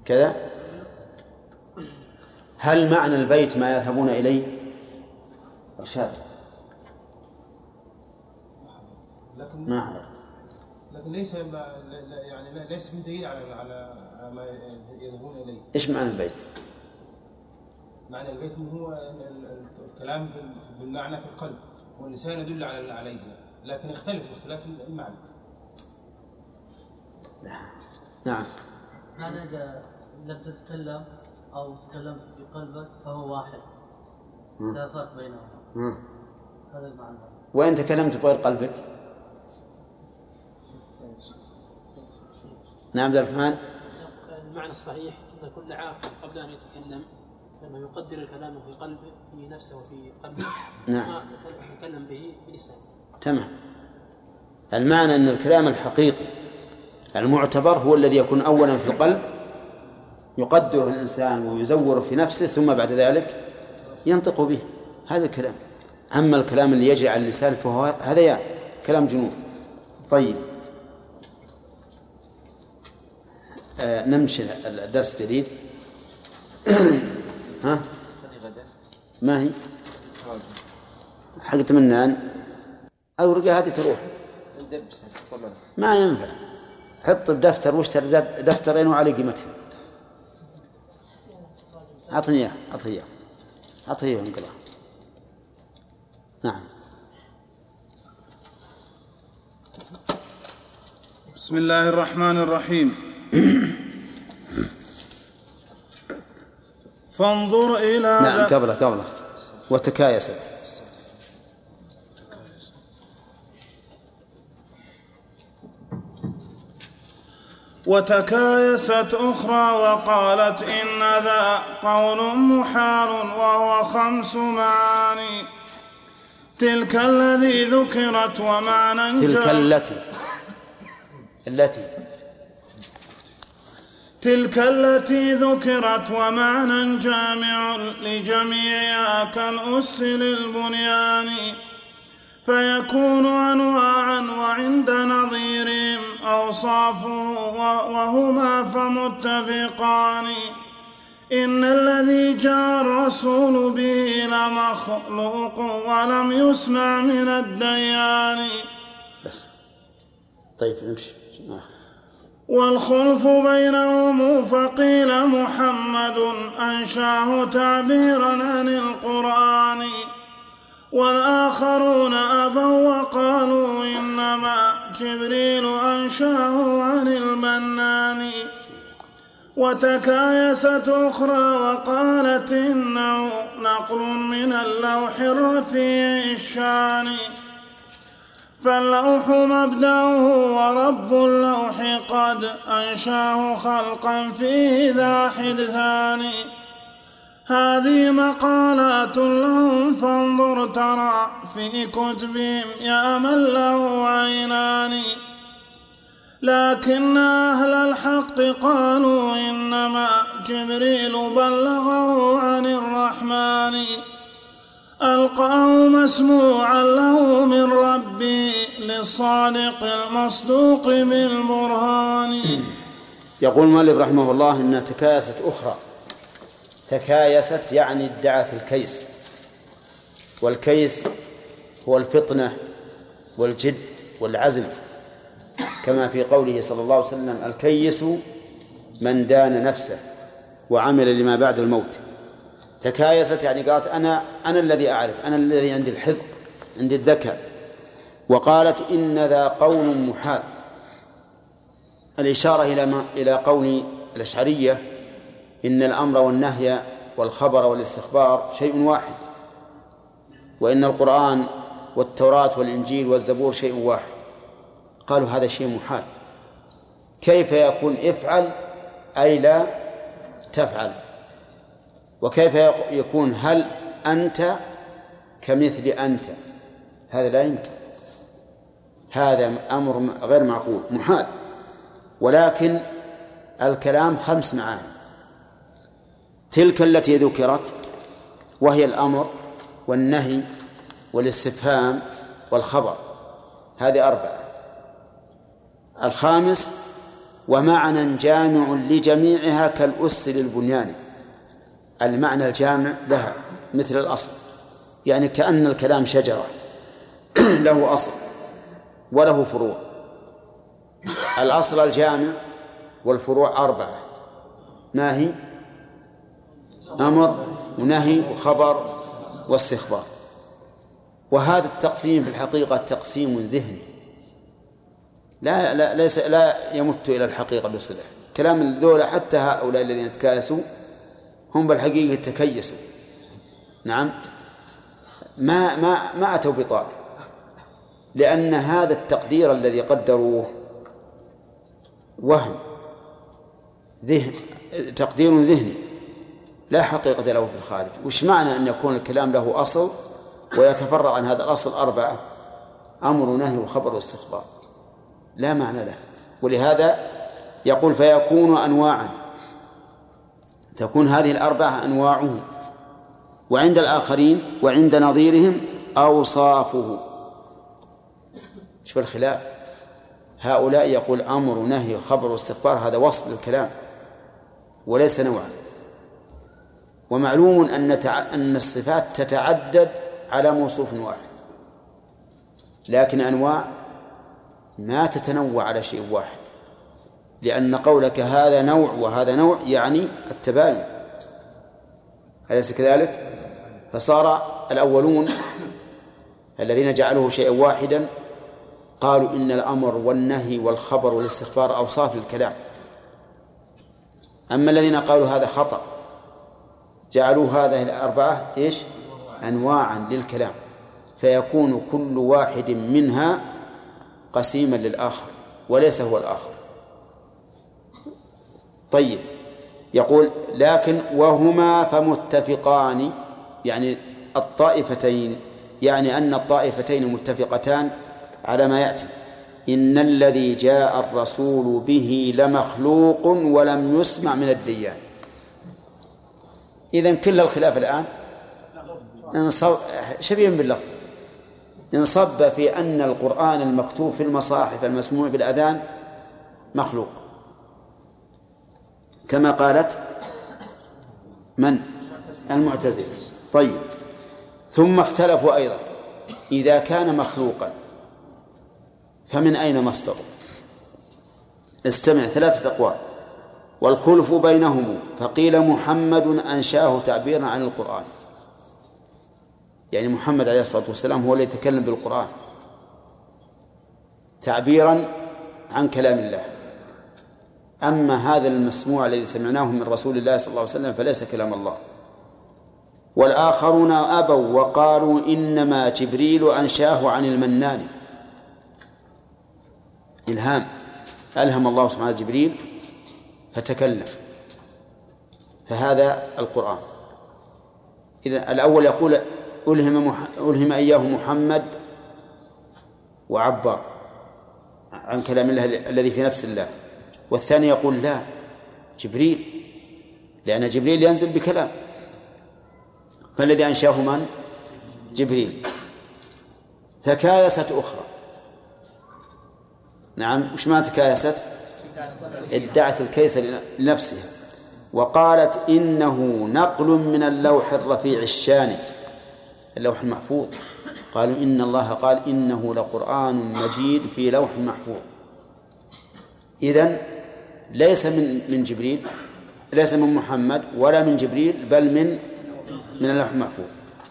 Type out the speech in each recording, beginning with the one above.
كذا. هل معنى البيت ما يذهبون إليه؟ إرشاد ما أعرف، لكن ليس يعني ليس في دليل على ما يذهبون إليه. إيش معنى البيت؟ معنى البيت هو الكلام بالمعنى في القلب، واللسان يدل عليه، لكن اختلف اختلاف المعنى. نعم. معنى إذا لم تتكلم أو تكلمت في قلبك فهو واحد، لا فرق بينهما. هذا المعنى. وإن تكلمت بغير قلبك؟ نعم عبد الرحمن. المعنى الصحيح أن كل عاقل قبل أن يتكلم لما يقدر كلامه في قلبه في نفسه وفي قلبه نعم يتكلم به بلسانه. تمام. المعنى أن الكلام الحقيقي المعتبر هو الذي يكون أولا في القلب، يقدر الإنسان ويزور في نفسه، ثم بعد ذلك ينطق به. هذا الكلام. أما الكلام اللي يجري على اللسان فهو هذا كلام جنون. طيب نمشي الدرس الجديد. ها ما هي حقت منان أو رقة هذه تروح ما ينفع. حط بدفتر واشتري دفترين وعلى قيمتهم. أعطني إياه انقلها. نعم. بسم الله الرحمن الرحيم. فانظر إلى نعم قبله وتكايست. وتكايست أخرى وقالت إن ذا قول محال وهو 5 معاني. تلك الذي ذكرت ومعنى تلك التي ذكرت ومعنى جامع لجميعها كالأس للبنيان، فيكون أنواعا وعند نظيرهم أوصافه وهما فمتفقان. إن الذي جاء الرسول به لمخلوق ولم يسمع من الديان. بس طيب نمشي. والخلف بينهم فقيل محمد أنشاه تعبيرا عن القرآن، والآخرون أبوا وقالوا إنما جبريل أنشاه عن المنان. وتكايست أخرى وقالت إنه نقل من اللوح الرفيع الشان، فاللوح مبدأه ورب اللوح قد أنشاه خلقا فيه ذا حدثان. هذه مقالات لهم فانظر ترى في كتبهم يا من له عينان. لكن أهل الحق قالوا إنما جبريل بلغه عن الرحمن، ألقاه مسموعا له من ربي للصادق المصدوق بالبرهان. يقول المؤلف رحمه الله إن تكايست أخرى. تكايست يعني ادعت الكيس، والكيس هو الفطنة والجد والعزم، كما في قوله صلى الله عليه وسلم الكيس من دان نفسه وعمل لما بعد الموت. تكايست يعني قالت أنا الذي أعرف، أنا الذي عندي الحذق، عندي الذكاء. وقالت إن ذا قول محال، الإشارة إلى قول الأشعرية إن الأمر والنهي والخبر والاستخبار شيء واحد، وإن القرآن والتوراة والإنجيل والزبور شيء واحد. قالوا هذا شيء محال، كيف يكون افعل أي لا تفعل، وكيف يكون هل أنت كمثل أنت، هذا لا يمكن، هذا أمر غير معقول محال. ولكن الكلام 5 معاني. تلك التي ذكرت وهي الأمر والنهي والاستفهام والخبر، هذه 4. الخامس ومعنى جامع لجميعها كالأس للبنيان. المعنى الجامع لها مثل الأصل، يعني كأن الكلام شجرة له أصل وله فروع. الأصل الجامع والفروع 4، ما هي؟ أمر ونهي وخبر واستخبار. وهذا التقسيم في الحقيقة تقسيم ذهني لا يمت إلى الحقيقة بصلة. كلام الدولة حتى هؤلاء الذين تكاسوا هم بالحقيقة تكيسوا. نعم، ما أتوا بطال، لأن هذا التقدير الذي قدروه وهم تقدير ذهني لا حقيقة له في الخارج. وش معنى أن يكون الكلام له أصل ويتفرع عن هذا الأصل 4: أمر ونهي وخبر واستخبار؟ لا معنى له. ولهذا يقول فيكون أنواعا، تكون هذه 4 أنواعه، وعند الآخرين وعند نظيرهم أوصافه. شوف الخلاف، هؤلاء يقول أمر ونهي وخبر واستخبار، هذا وصف للكلام وليس نوعا. ومعلوم أن الصفات تتعدد على موصوف واحد، لكن أنواع ما تتنوع على شيء واحد، لأن قولك هذا نوع وهذا نوع يعني التباين، أليس كذلك؟ فصار الأولون الذين جعلوه شيئا واحدا قالوا إن الأمر والنهي والخبر والاستخبار أوصاف للكلام. أما الذين قالوا هذا خطأ جعلوا هذه 4 إيش؟ أنواعا للكلام، فيكون كل واحد منها قسيما للآخر وليس هو الآخر. طيب، يقول لكن وهما فمتفقان، يعني الطائفتين، يعني أن الطائفتين متفقتان على ما يأتي: إن الذي جاء الرسول به لمخلوق ولم يسمع من الديان. إذن كل الخلاف الآن شبيه باللفظ انصب في أن القرآن المكتوب في المصاحف المسموع بالأذان مخلوق، كما قالت من؟ المعتزلة. طيب، ثم اختلفوا أيضا إذا كان مخلوقا فمن أين مصدره؟ استمع، 3 أقوال، والخلف بينهم. فقيل محمد أنشاه تعبيرا عن القرآن، يعني محمد عليه الصلاة والسلام هو الذي يتكلم بالقرآن تعبيرا عن كلام الله. أما هذا المسموع الذي سمعناه من رسول الله صلى الله عليه وسلم فليس كلام الله. والآخرون أبوا وقالوا إنما جبريل أنشاه عن المنان، إلهام، ألهم الله سبحانه جبريل فتكلم، فهذا القرآن. إذا الأول يقول ألهم إياه محمد وعبر عن كلام الله الذي في نفس الله، والثاني يقول لا، جبريل، لأن جبريل ينزل بكلام، فالذي أنشاه من؟ جبريل. تكايست أخرى. نعم، وش ما تكايست؟ ادعت الكيس لنفسها وقالت إنه نقل من اللوح الرفيع الشان، اللوح المحفوظ. قالوا إن الله قال إنه لقرآن مجيد في لوح محفوظ. إذن ليس من جبريل، ليس من محمد ولا من جبريل، بل من اللوح المحفوظ.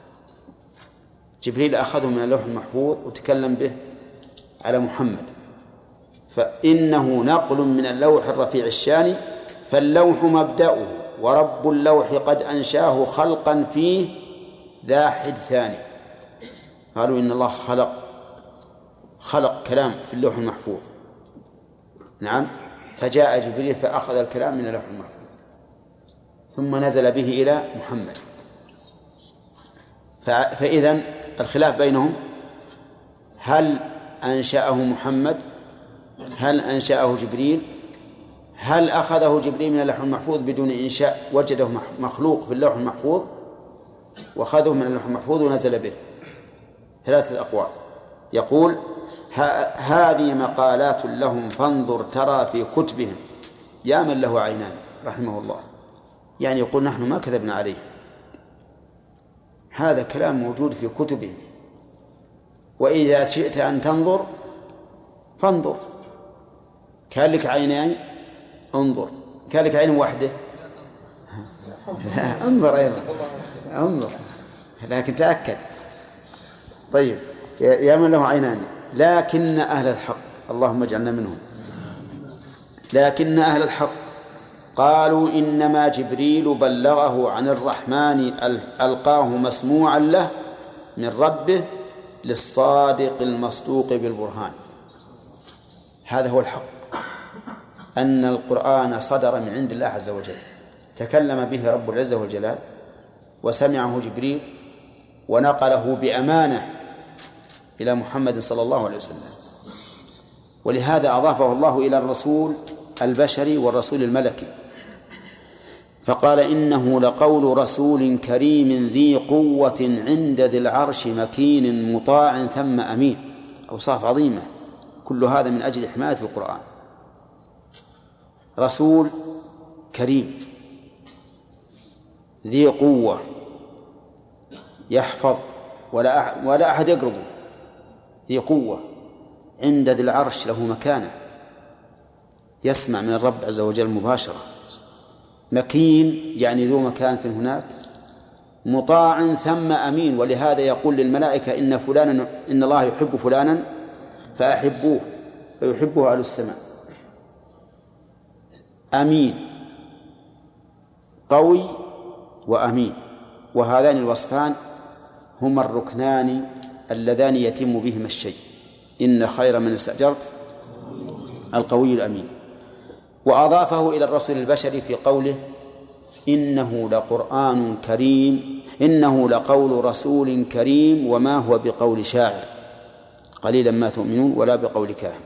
جبريل أخذه من اللوح المحفوظ وتكلم به على محمد، فإنه نقل من اللوح الرفيع الشان، فاللوح مبدأه ورب اللوح قد أنشاه خلقا فيه ذا حد ثاني. قالوا إن الله خلق كلام في اللوح المحفوظ. نعم، فجاء جبريل فأخذ الكلام من اللوح المحفوظ ثم نزل به إلى محمد. فإذن الخلاف بينهم: هل أنشأه محمد؟ هل أنشأه جبريل؟ هل أخذه جبريل من اللوح المحفوظ بدون إنشاء، وجده مخلوق في اللوح المحفوظ وأخذه من اللوح المحفوظ ونزل به؟ 3 أقوال. يقول هذه مقالات لهم فانظر ترى في كتبهم يا من له عينان رحمه الله. يعني يقول نحن ما كذبنا عليه، هذا كلام موجود في كتبهم، وإذا شئت أن تنظر فانظر، كان لك عينان انظر، كان لك عين واحدة لا انظر أيضا انظر، لكن تأكد. طيب يا من له عينان. لكن أهل الحق، اللهم اجعلنا منهم، لكن أهل الحق قالوا إنما جبريل بلغه عن الرحمن ألقاه مسموعا له من ربه للصادق المصدوق بالبرهان. هذا هو الحق، أن القرآن صدر من عند الله عز وجل، تكلم به رب العزة والجلال، وسمعه جبريل ونقله بأمانة إلى محمد صلى الله عليه وسلم، ولهذا أضافه الله إلى الرسول البشري والرسول الملكي، فقال إنه لقول رسول كريم ذي قوة عند ذي العرش مكين مطاع ثم أمين. أوصاف عظيمة، كل هذا من أجل حماية القرآن. رسول كريم ذي قوة يحفظ ولا أحد يقربه، ذي قوة عند ذي العرش له مكانة، يسمع من الرب عز وجل مباشرة. مكين يعني ذو مكانة هناك، مطاع ثم أمين، ولهذا يقول للملائكة إن الله يحب فلانا فأحبوه، فيحبه أهل السماء. أمين، قوي وأمين، وهذان الوصفان هما الركنان اللذان يتم بهما الشيء. إن خير من استأجرت القوي الأمين. وأضافه إلى الرسول البشري في قوله إنه لقرآن كريم، إنه لقول رسول كريم وما هو بقول شاعر قليلا ما تؤمنون ولا بقول كاهن.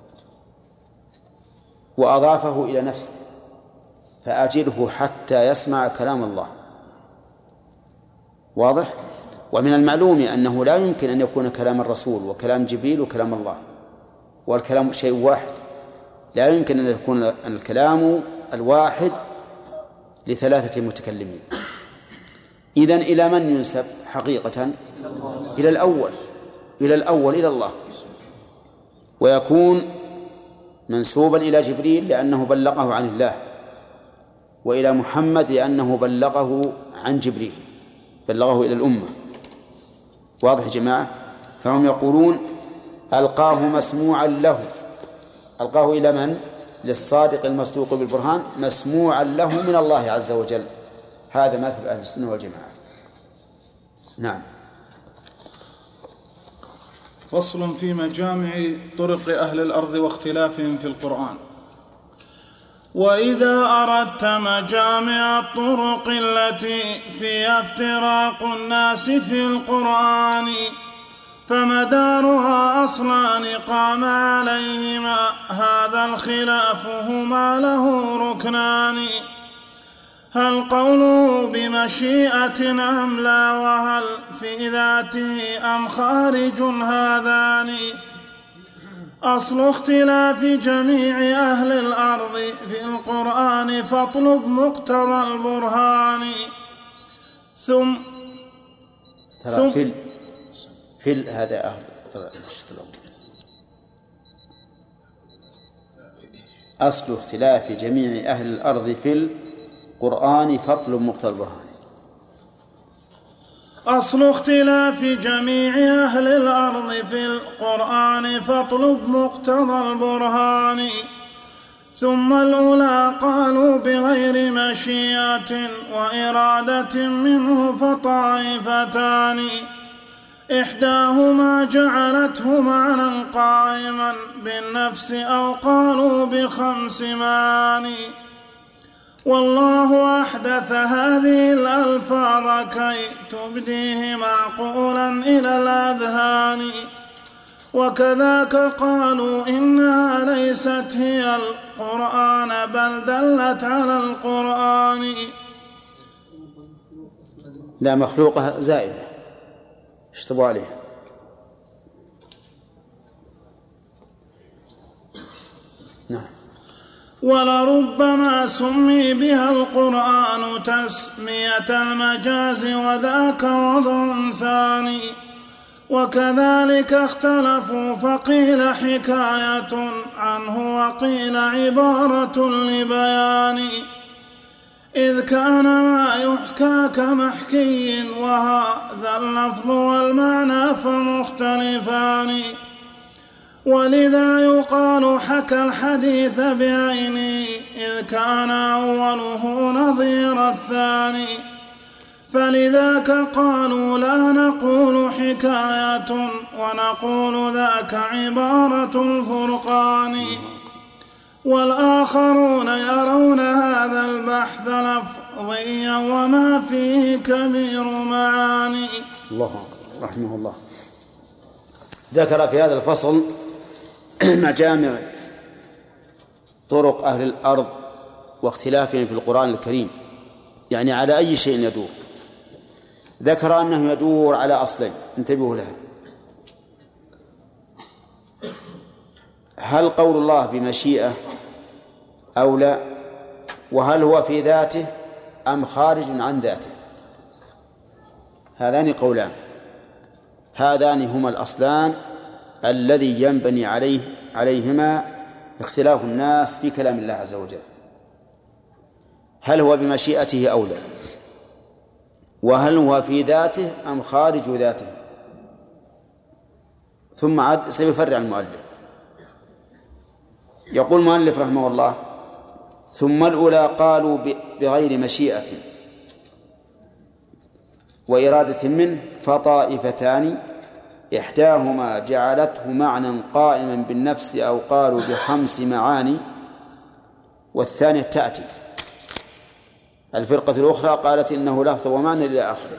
وأضافه إلى نفسه فأجله حتى يسمع كلام الله. واضح؟ ومن المعلوم أنه لا يمكن أن يكون كلام الرسول وكلام جبريل وكلام الله والكلام شيء واحد، لا يمكن أن يكون الكلام الواحد لثلاثة متكلمين. إذن إلى من ينسب حقيقة؟ إلى الأول إلى الله، ويكون منسوبا إلى جبريل لأنه بلغه عن الله، وإلى محمد لأنه بلغه عن جبريل، بلغه إلى الأمة. واضح يا جماعة؟ فهم يقولون ألقاه مسموعا له. ألقاه إلى من؟ للصادق المصدوق بالبرهان، مسموعا له من الله عز وجل. هذا مذهب أهل السنة والجماعة. نعم. فصل في مجامع طرق أهل الأرض واختلافهم في القرآن. وإذا أردت مجامع الطرق التي فيها افتراق الناس في القرآن فمدارها أصلان قام عليهما هذا الخلاف هما له ركنان. هل قوله بمشيئة أم لا، وهل في ذاته أم خارج، هذان أصل اختلاف جميع أهل الأرض في القرآن فاطلب مقتضى البرهان. ثم هذا أهل أصل اختلاف جميع أهل الأرض في القرآن فاطلب مقتضى البرهان. أصل اختلاف جميع أهل الأرض في القرآن فاطلب مقتضى البرهان. ثم الأولى قالوا بغير مشيئة وإرادة منه فطائفتان إحداهما جعلته معنى قائما بالنفس أو قالوا بخمس معاني. والله أحدث هذه الألفاظ كي تبديه معقولا إلى الأذهان. وكذاك قالوا إنها ليست هي القرآن بل دلت على القرآن. لا، مخلوقة زائدة اشتبوا عليها. نعم. ولربما سمي بها القرآن تسمية المجاز وذاك وضع ثاني، وكذلك اختلفوا فقيل حكاية عنه وقيل عبارة لبيان، إذ كان ما يحكى كمحكي وهذا اللفظ والمعنى فمختلفان، ولذا يقال حكى الحديث بعينه إذ كان أوله نظير الثاني، فلذاك قالوا لا نقول حكاية ونقول ذاك عبارة الفرقان، والآخرون يرون هذا البحث لفظيا وما فيه كبير معاني. الله رحمه الله ذكر في هذا الفصل مجامع طرق أهل الأرض واختلافهم في القرآن الكريم، يعني على أي شيء يدور. ذكر أنه يدور على أصلين انتبهوا لها: هل قول الله بمشيئة أو لا، وهل هو في ذاته أم خارج عن ذاته. هذان قولان، هذان هما الأصلان الذي ينبني عليهما اختلاف الناس في كلام الله عز وجل، هل هو بمشيئته أو لا، وهل هو في ذاته أم خارج ذاته. ثم عاد سيفرع المؤلف. يقول المؤلف رحمه الله: ثم الأولى قالوا بغير مشيئة وإرادة منه فطائفتان، إحداهما جعلته معنى قائما بالنفس أو قالوا بخمس معاني، والثانية تأتي. الفرقة الأخرى قالت إنه لفظ ومعنى إلى آخره.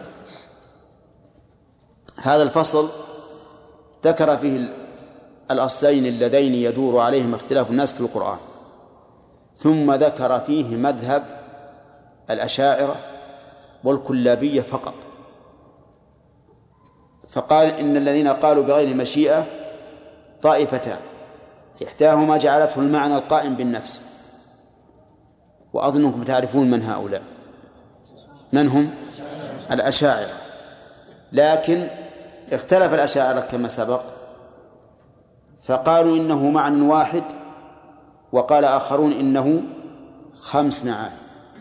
هذا الفصل ذكر فيه الأصلين اللذين يدور عليهم اختلاف الناس في القرآن، ثم ذكر فيه مذهب الأشاعرة والكلابية فقط، فقال إن الذين قالوا بغير مشيئة طائفتان، إحداهما جعلته المعنى القائم بالنفس، وأظنكم تعرفون من هؤلاء، من هم؟ الأشاعرة. لكن اختلف الأشاعرة كما سبق، فقالوا إنه معنى واحد، وقال آخرون إنه خمس معاني.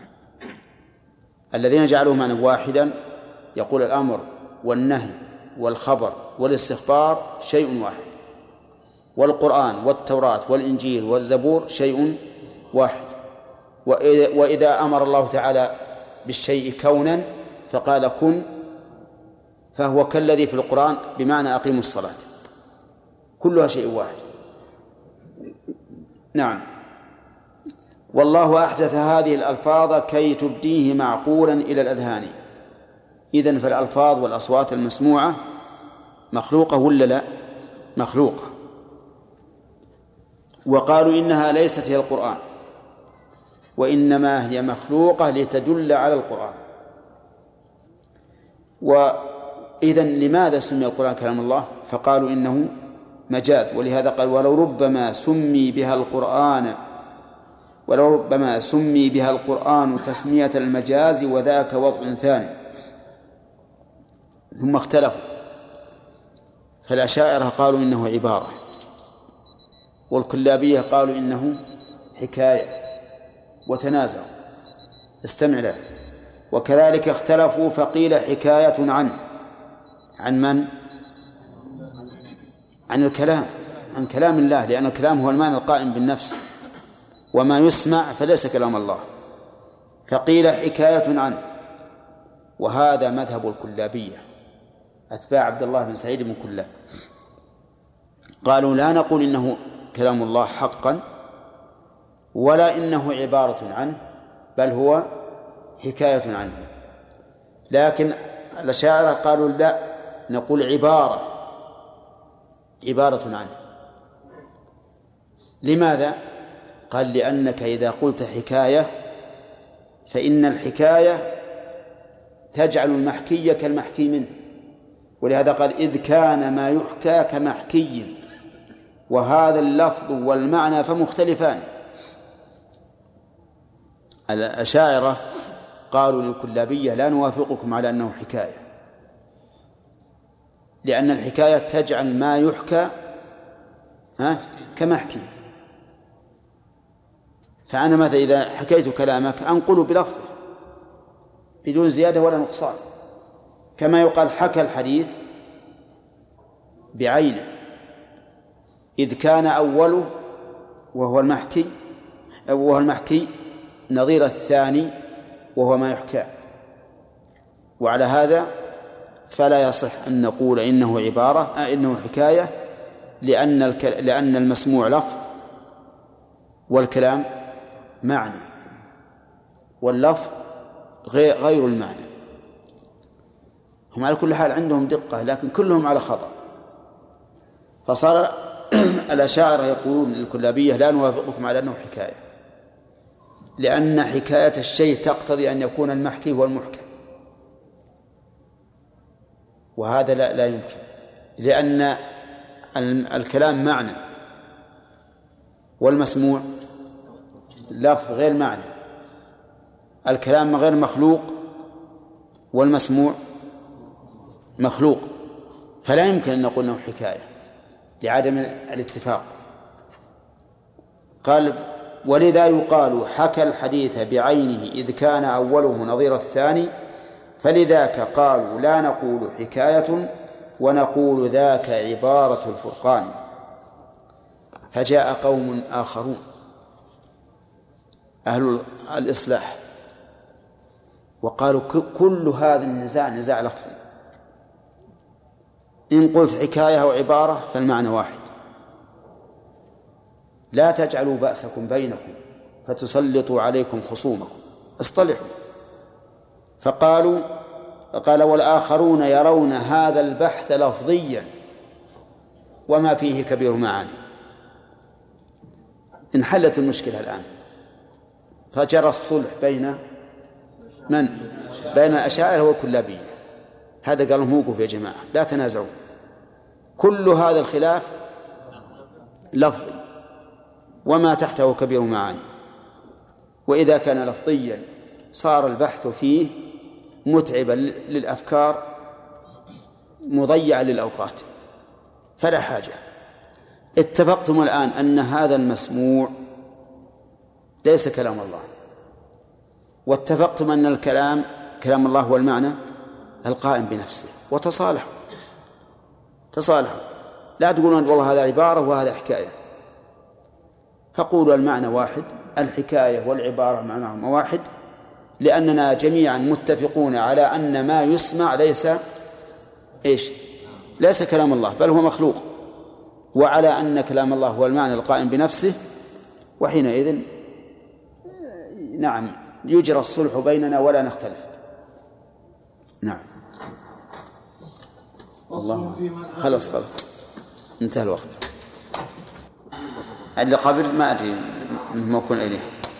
الذين جعلوه معنى واحدا يقول الأمر والنهي والخبر والاستخبار شيء واحد، والقرآن والتوراة والإنجيل والزبور شيء واحد. وإذا أمر الله تعالى بالشيء كونا فقال كن، فهو كالذي في القرآن بمعنى أقيموا الصلاة، كلها شيء واحد. نعم. والله أحدث هذه الألفاظ كي تبديه معقولا إلى الأذهان. إذن فالألفاظ والأصوات المسموعة مخلوقة ولا لا؟ مخلوقة. وقالوا إنها ليست هي القرآن، وإنما هي مخلوقة لتدل على القرآن. وإذن لماذا سمي القرآن كلام الله؟ فقالوا إنه مجاز، ولهذا قال ولو ربما سمي بها القرآن تسمية المجاز وذاك وضع ثاني. ثم اختلفوا، فالأشاعرة قالوا إنه عبارة، والكلابية قالوا إنه حكاية، وتنازعوا. استمع له. وكذلك اختلفوا فقيل حكاية عن من؟ عن الكلام، عن كلام الله، لأن الكلام هو المعنى القائم بالنفس، وما يسمع فليس كلام الله. فقيل حكاية عنه، وهذا مذهب الكلابية أتباع عبد الله بن سعيد بن كلاب. قالوا لا نقول إنه كلام الله حقا، ولا إنه عبارة عنه، بل هو حكاية عنه. لكن الأشاعرة قالوا لا، نقول عبارة عنه. لماذا؟ قال لأنك إذا قلت حكاية فإن الحكاية تجعل المحكي كالمحكي منه، ولهذا قال إذ كان ما يحكى كمحكي وهذا اللفظ والمعنى فمختلفان. الأشاعرة قالوا للكلابية لا نوافقكم على أنه حكاية، لأن الحكاية تجعل ما يحكى كمحكي. فأنا مثلا إذا حكيت كلامك أنقل بلفظه بدون زيادة ولا نقصان، كما يقال حكى الحديث بعينه إذ كان أوله وهو المحكي نظير الثاني وهو ما يحكى. وعلى هذا فلا يصح أن نقول إنه حكاية، لأن المسموع لفظ والكلام معنى، واللفظ غير المعنى. هم على كل حال عندهم دقة، لكن كلهم على خطأ. فصار الأشاعرة يقولون للكلابية لا نوافقكم على أنه حكاية، لأن حكاية الشيء تقتضي أن يكون المحكي هو المحكى، وهذا لا يمكن، لأن الكلام معنى والمسموع لفظ غير معنى. الكلام غير مخلوق والمسموع مخلوق، فلا يمكن أن نقول أنه حكاية لعدم الاتفاق. قال ولذا يقال حكى الحديث بعينه إذ كان أوله نظير الثاني، فلذاك قالوا لا نقول حكاية ونقول ذاك عبارة الفرقان. فجاء قوم آخرون أهل الإصلاح وقالوا كل هذا النزاع نزاع لفظي، إن قلت حكاية أو عبارة فالمعنى واحد، لا تجعلوا بأسكم بينكم فتسلطوا عليكم خصومكم، اصطلحوا. فقال والآخرون يرون هذا البحث لفظيا وما فيه كبير معاني. انحلت المشكلة الآن، فجرى الصلح بين الأشاعرة والكلابية. هذا قالوا موقف يا جماعة لا تنازعوا، كل هذا الخلاف لفظي وما تحته كبير معاني، وإذا كان لفظيا صار البحث فيه متعبا للأفكار مضيعا للأوقات، فلا حاجة. اتفقتم الآن أن هذا المسموع ليس كلام الله، واتفقتم أن الكلام كلام الله هو المعنى القائم بنفسه، وتصالحوا. لا تقولون والله هذا عبارة وهذا حكاية، فقولوا المعنى واحد، الحكاية والعبارة معناهما واحد، لأننا جميعا متفقون على أن ما يسمع ليس كلام الله بل هو مخلوق، وعلى أن كلام الله هو المعنى القائم بنفسه، وحينئذ نعم يجرى الصلح بيننا ولا نختلف. نعم الله خلص انتهى الوقت. اللي قبل ما أدري ما أكون إليه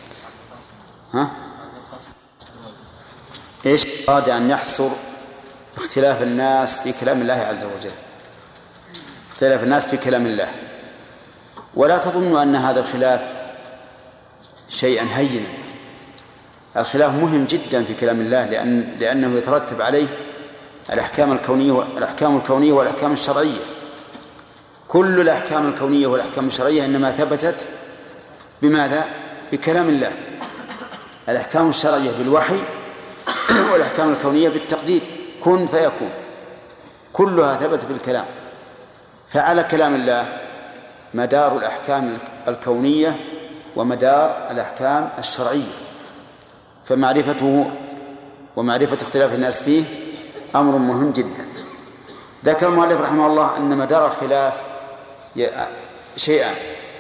إيش أراد أن يحصر اختلاف الناس في كلام الله عز وجل، اختلاف الناس في كلام الله. ولا تظنوا أن هذا الخلاف شيئا هينا، الخلاف مهم جدا في كلام الله، لأنه يترتب عليه الأحكام الكونية والأحكام الشرعية. كل الأحكام الكونية والأحكام الشرعية إنما ثبتت بماذا؟ بكلام الله. الأحكام الشرعية بالوحي، والأحكام الكونية بالتقدير، كن فيكون، كلها ثبتت بالكلام. فعلى كلام الله مدار الأحكام الكونية ومدار الأحكام الشرعية، فمعرفته ومعرفة اختلاف الناس فيه أمر مهم جدا. ذكر المؤلف رحمه الله أن مدار الخلاف شيئان،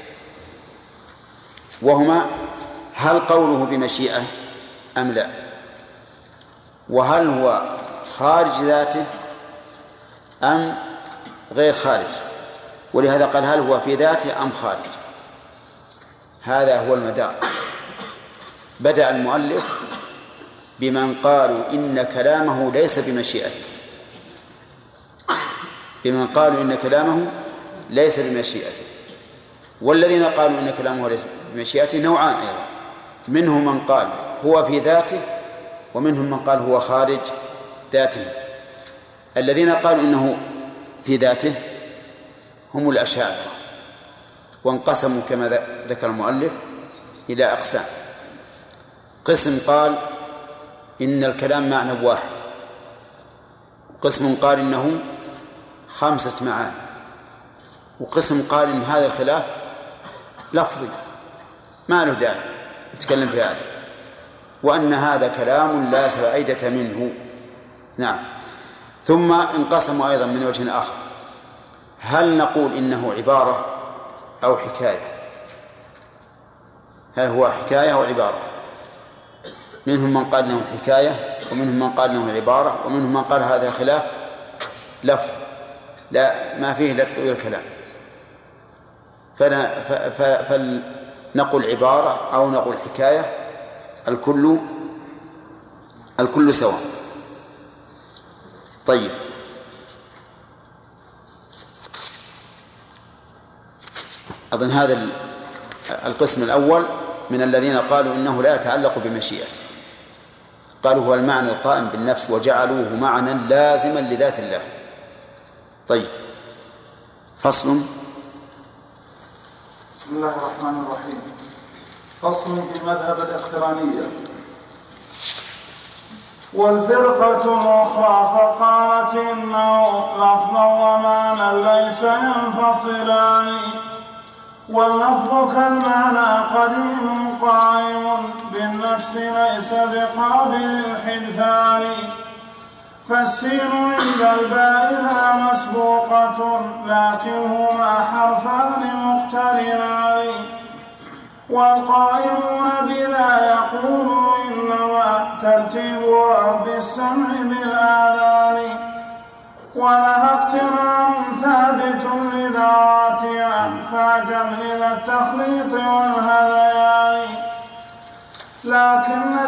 وهما هل قوله بمشيئة أم لا، وهل هو خارج ذاته أم غير خارج، ولهذا قال هل هو في ذاته أم خارج. هذا هو المدار. بدأ المؤلف بمن قالوا إن كلامه ليس بمشيئته، بمن قالوا إن كلامه ليس بمشيئته، والذين قالوا إن كلامه ليس بمشيئته نوعان أيضا، منهم من قال هو في ذاته ومنهم من قال هو خارج ذاته. الذين قالوا إنه في ذاته هم الأشاعرة، وانقسموا كما ذكر المؤلف إلى أقسام. قسم قال إن الكلام معنى واحد، قسم قال إنه 5 معاني، وقسم قال إن هذا الخلاف لفظي ما له داعي نتكلم في هذا، وأن هذا كلام لا فائدة منه. نعم. ثم انقسموا أيضا من وجه آخر، هل نقول إنه عبارة أو حكاية؟ هل هو حكاية أو عبارة؟ منهم من قال إنه حكاية، ومنهم من قال إنه عبارة، ومنهم من قال هذا خلاف لفظ لا ما فيه لا تطويل الكلام، فلنقول عبارة أو نقول حكاية، الكل سواء. طيب، أظن هذا القسم الأول من الذين قالوا إنه لا يتعلق بمشيئته، قالوا هو المعنى القائم بالنفس وجعلوه معنى لازما لذات الله. طيب، فصل. بسم الله الرحمن الرحيم. فصل في مذهب الاقترانية. والفرقة الأخرى فقالت إنه لفظا ومعنى ليس ينفصلان، واللفظ كالمعنى قديم قائم بالنفس ليس بقابل الحدثان، فالسين عند الباء لا مسبوقة لكنهما حرفان مقترنان، والقائمون بذا يقولوا إنما ترتيبها بالسمع بالآذان، ولها اقتران ثابت لذواتها فاعجب لذا التخليط والهذيان، لكن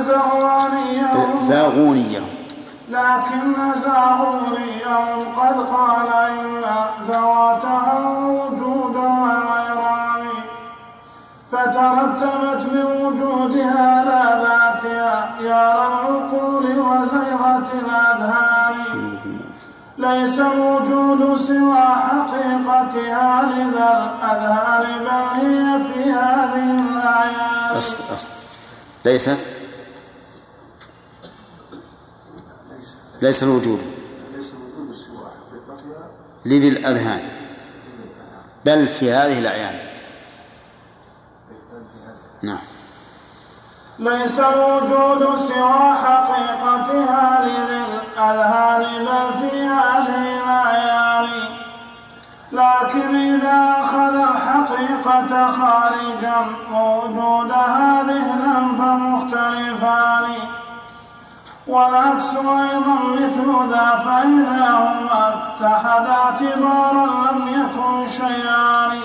زاغونيهم قد قال إن ذواتها وجودها غيران، فترتبت بوجودها لا ذاتها يا العقول وزيغة الأذهان، ليس الوجود سوى حقيقتها لذا الأذهان بل هي في هذه الأعيان. ليس الوجود سوى حقيقتها لذي الأذهان بل في هذه الأعيان. نعم. ليس الوجود سوى حقيقتها لذي الأذهان بل في هذه الأعيان، لكن إذا أخذ الحقيقة خارجا ووجودها ذهنا فمختلفان، والعكس أيضا مثل ذا فإذا هما اتحدا اعتبارا لم يكن شيئان،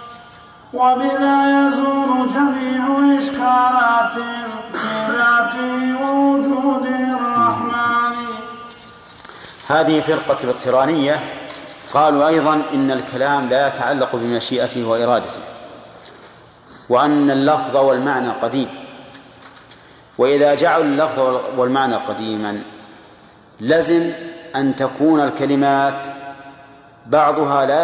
وبذا يزول جميع إشكالات في ذاته ووجوده الرحمن. هذه فرقة الاقترانية قالوا أيضا إن الكلام لا يتعلق بمشيئته وإرادته، وأن اللفظ والمعنى قديم، وإذا جعلوا اللفظ والمعنى قديما لزم أن تكون الكلمات بعضها لا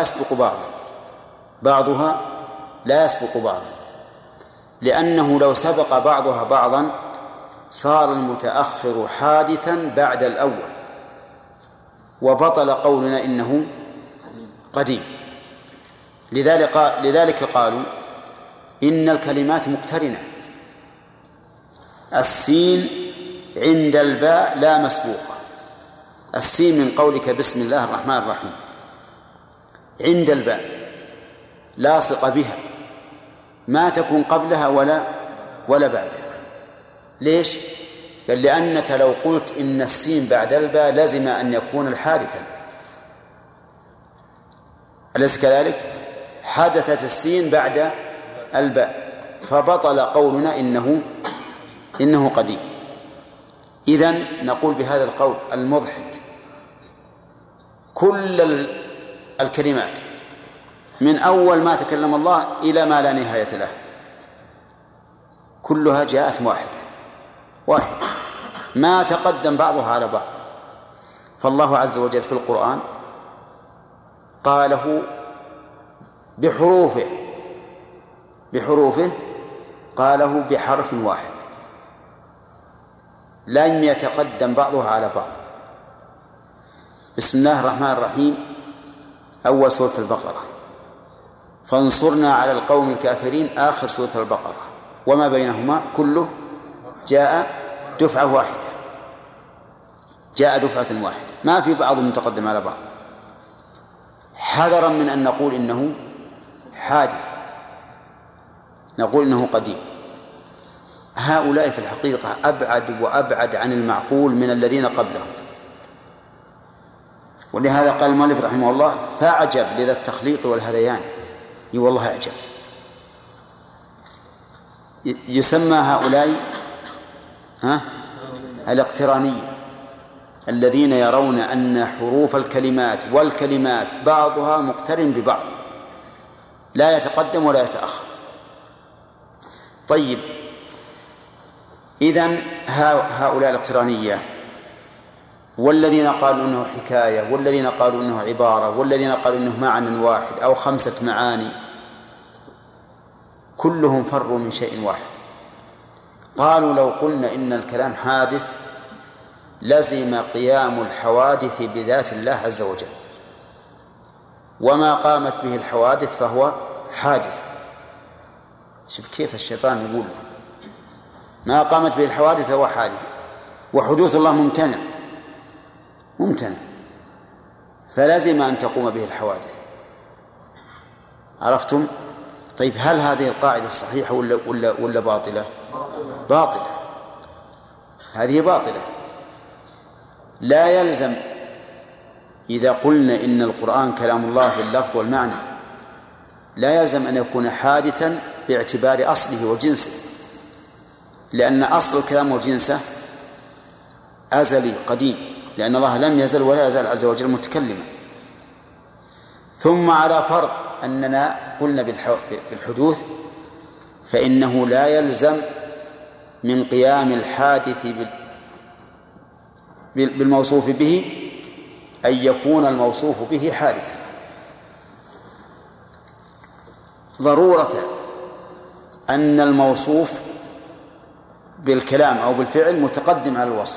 يسبق بعضا، لأنه لو سبق بعضها بعضا صار المتأخر حادثا بعد الأول، وبطل قولنا إنه قديم. لذلك قالوا إن الكلمات مقترنة، السين عند الباء لا مسبوقة، السين من قولك بسم الله الرحمن الرحيم عند الباء لاصق بها، ما تكون قبلها ولا بعدها. ليش؟ قال لأنك لو قلت إن السين بعد الباء لازم أن يكون الحادثا، أليس كذلك؟ حدثت السين بعد الباء فبطل قولنا إنه قديم. إذن نقول بهذا القول المضحك كل الكلمات من أول ما تكلم الله إلى ما لا نهاية له كلها جاءت واحدة ما تقدم بعضها على بعض. فالله عز وجل في القرآن قاله بحروفه قاله بحرف واحد لم يتقدم بعضها على بعض. بسم الله الرحمن الرحيم أول سورة البقرة، فانصرنا على القوم الكافرين آخر سورة البقرة، وما بينهما كله جاء دفعة واحدة، جاء دفعة واحدة، ما في بعض متقدم على بعض، حذرا من أن نقول إنه حادث، نقول إنه قديم. هؤلاء في الحقيقة أبعد وأبعد عن المعقول من الذين قبلهم. ولهذا قال المؤلف رحمه الله: فأعجب لذا التخليط والهذيان. والله أعجب. يسمى هؤلاء الاقترانية، الذين يرون أن حروف الكلمات والكلمات بعضها مقترن ببعض لا يتقدم ولا يتأخر. طيب، إذن هؤلاء الاقترانية والذين قالوا أنه حكاية والذين قالوا أنه عبارة والذين قالوا أنه معنى واحد أو 5 معاني، كلهم فروا من شيء واحد. قالوا لو قلنا إن الكلام حادث لزم قيام الحوادث بذات الله عز وجل، وما قامت به الحوادث فهو حادث. شوف كيف الشيطان يقول له ما قامت به الحوادث فهو حادث، وحدوث الله ممتنع، فلازم أن تقوم به الحوادث. عرفتم؟ طيب، هل هذه القاعدة صحيحة ولا باطلة؟ باطلة، هذه باطلة. لا يلزم إذا قلنا إن القرآن كلام الله في اللفظ والمعنى لا يلزم أن يكون حادثا باعتبار أصله وجنسه، لأن أصل الكلام وجنسه أزلي قديم، لأن الله لم يزل ولا يزال عز وجل متكلما. ثم على فرض أننا قلنا بالحدوث، فإنه لا يلزم من قيام الحادث بالموصوف به أن يكون الموصوف به حادثا. ضرورة أن الموصوف بالكلام أو بالفعل متقدم على الوصف.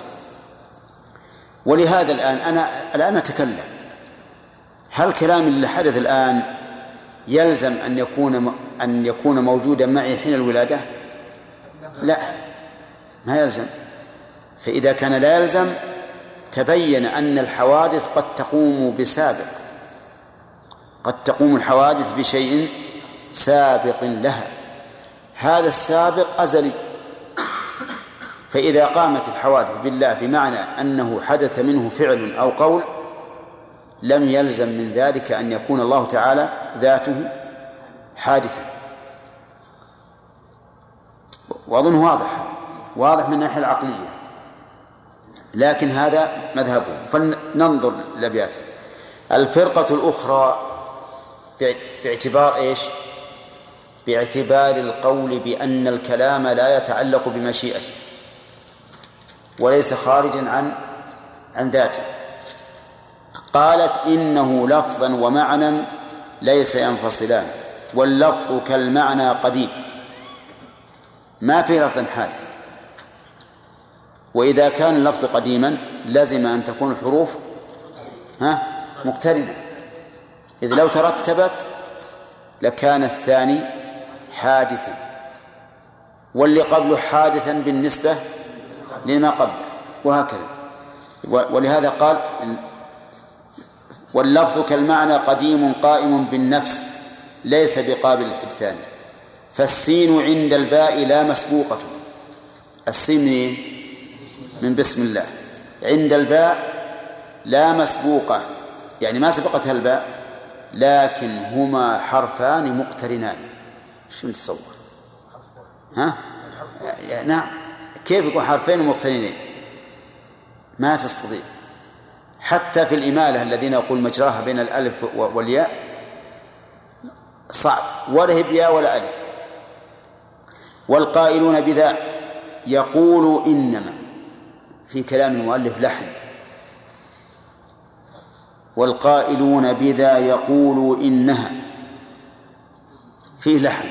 ولهذا الآن أتكلم، هل كلام اللي حدث الآن يلزم أن يكون موجودا معي حين الولادة؟ لا، ما يلزم. فإذا كان لا يلزم تبين أن الحوادث قد تقوم بسابق، قد تقوم الحوادث بشيء سابق لها، هذا السابق أزلي. فإذا قامت الحوادث بالله بمعنى أنه حدث منه فعل أو قول لم يلزم من ذلك أن يكون الله تعالى ذاته حادثا. وأظن واضح من الناحية العقلية، لكن هذا مذهبه. فلننظر للأبيات. الفرقة الأخرى باعتبار إيش؟ باعتبار القول بأن الكلام لا يتعلق بمشيئته وليس خارجا عن ذاته. قالت إنه لفظا ومعنى ليس ينفصلان، واللفظ كالمعنى قديم، ما في لفظ حادث. وإذا كان اللفظ قديما لازم أن تكون الحروف مقترنة، إذ لو ترتبت لكان الثاني حادثا واللي قبله حادثا بالنسبة لما قبله، وهكذا. ولهذا قال واللفظ كالمعنى قديم قائم بالنفس ليس بقابل الحدثان، فالسين عند الباء لا مسبوقة. السين من بسم الله، عند الباء لا مسبوقة، يعني ما سبقتها الباء، لكن هما حرفان مقترنان. شو نتصور؟ نعم، كيف يكون حرفين مقترنين؟ ما تستطيع. حتى في الإمالة الذين يقول مجراها بين الألف والياء صعب، ولا هي بياء ولا ألف. والقائلون بذا يقول إنما، في كلام المؤلف لحن. والقائلون بذا يقول إنها، فيه لحن.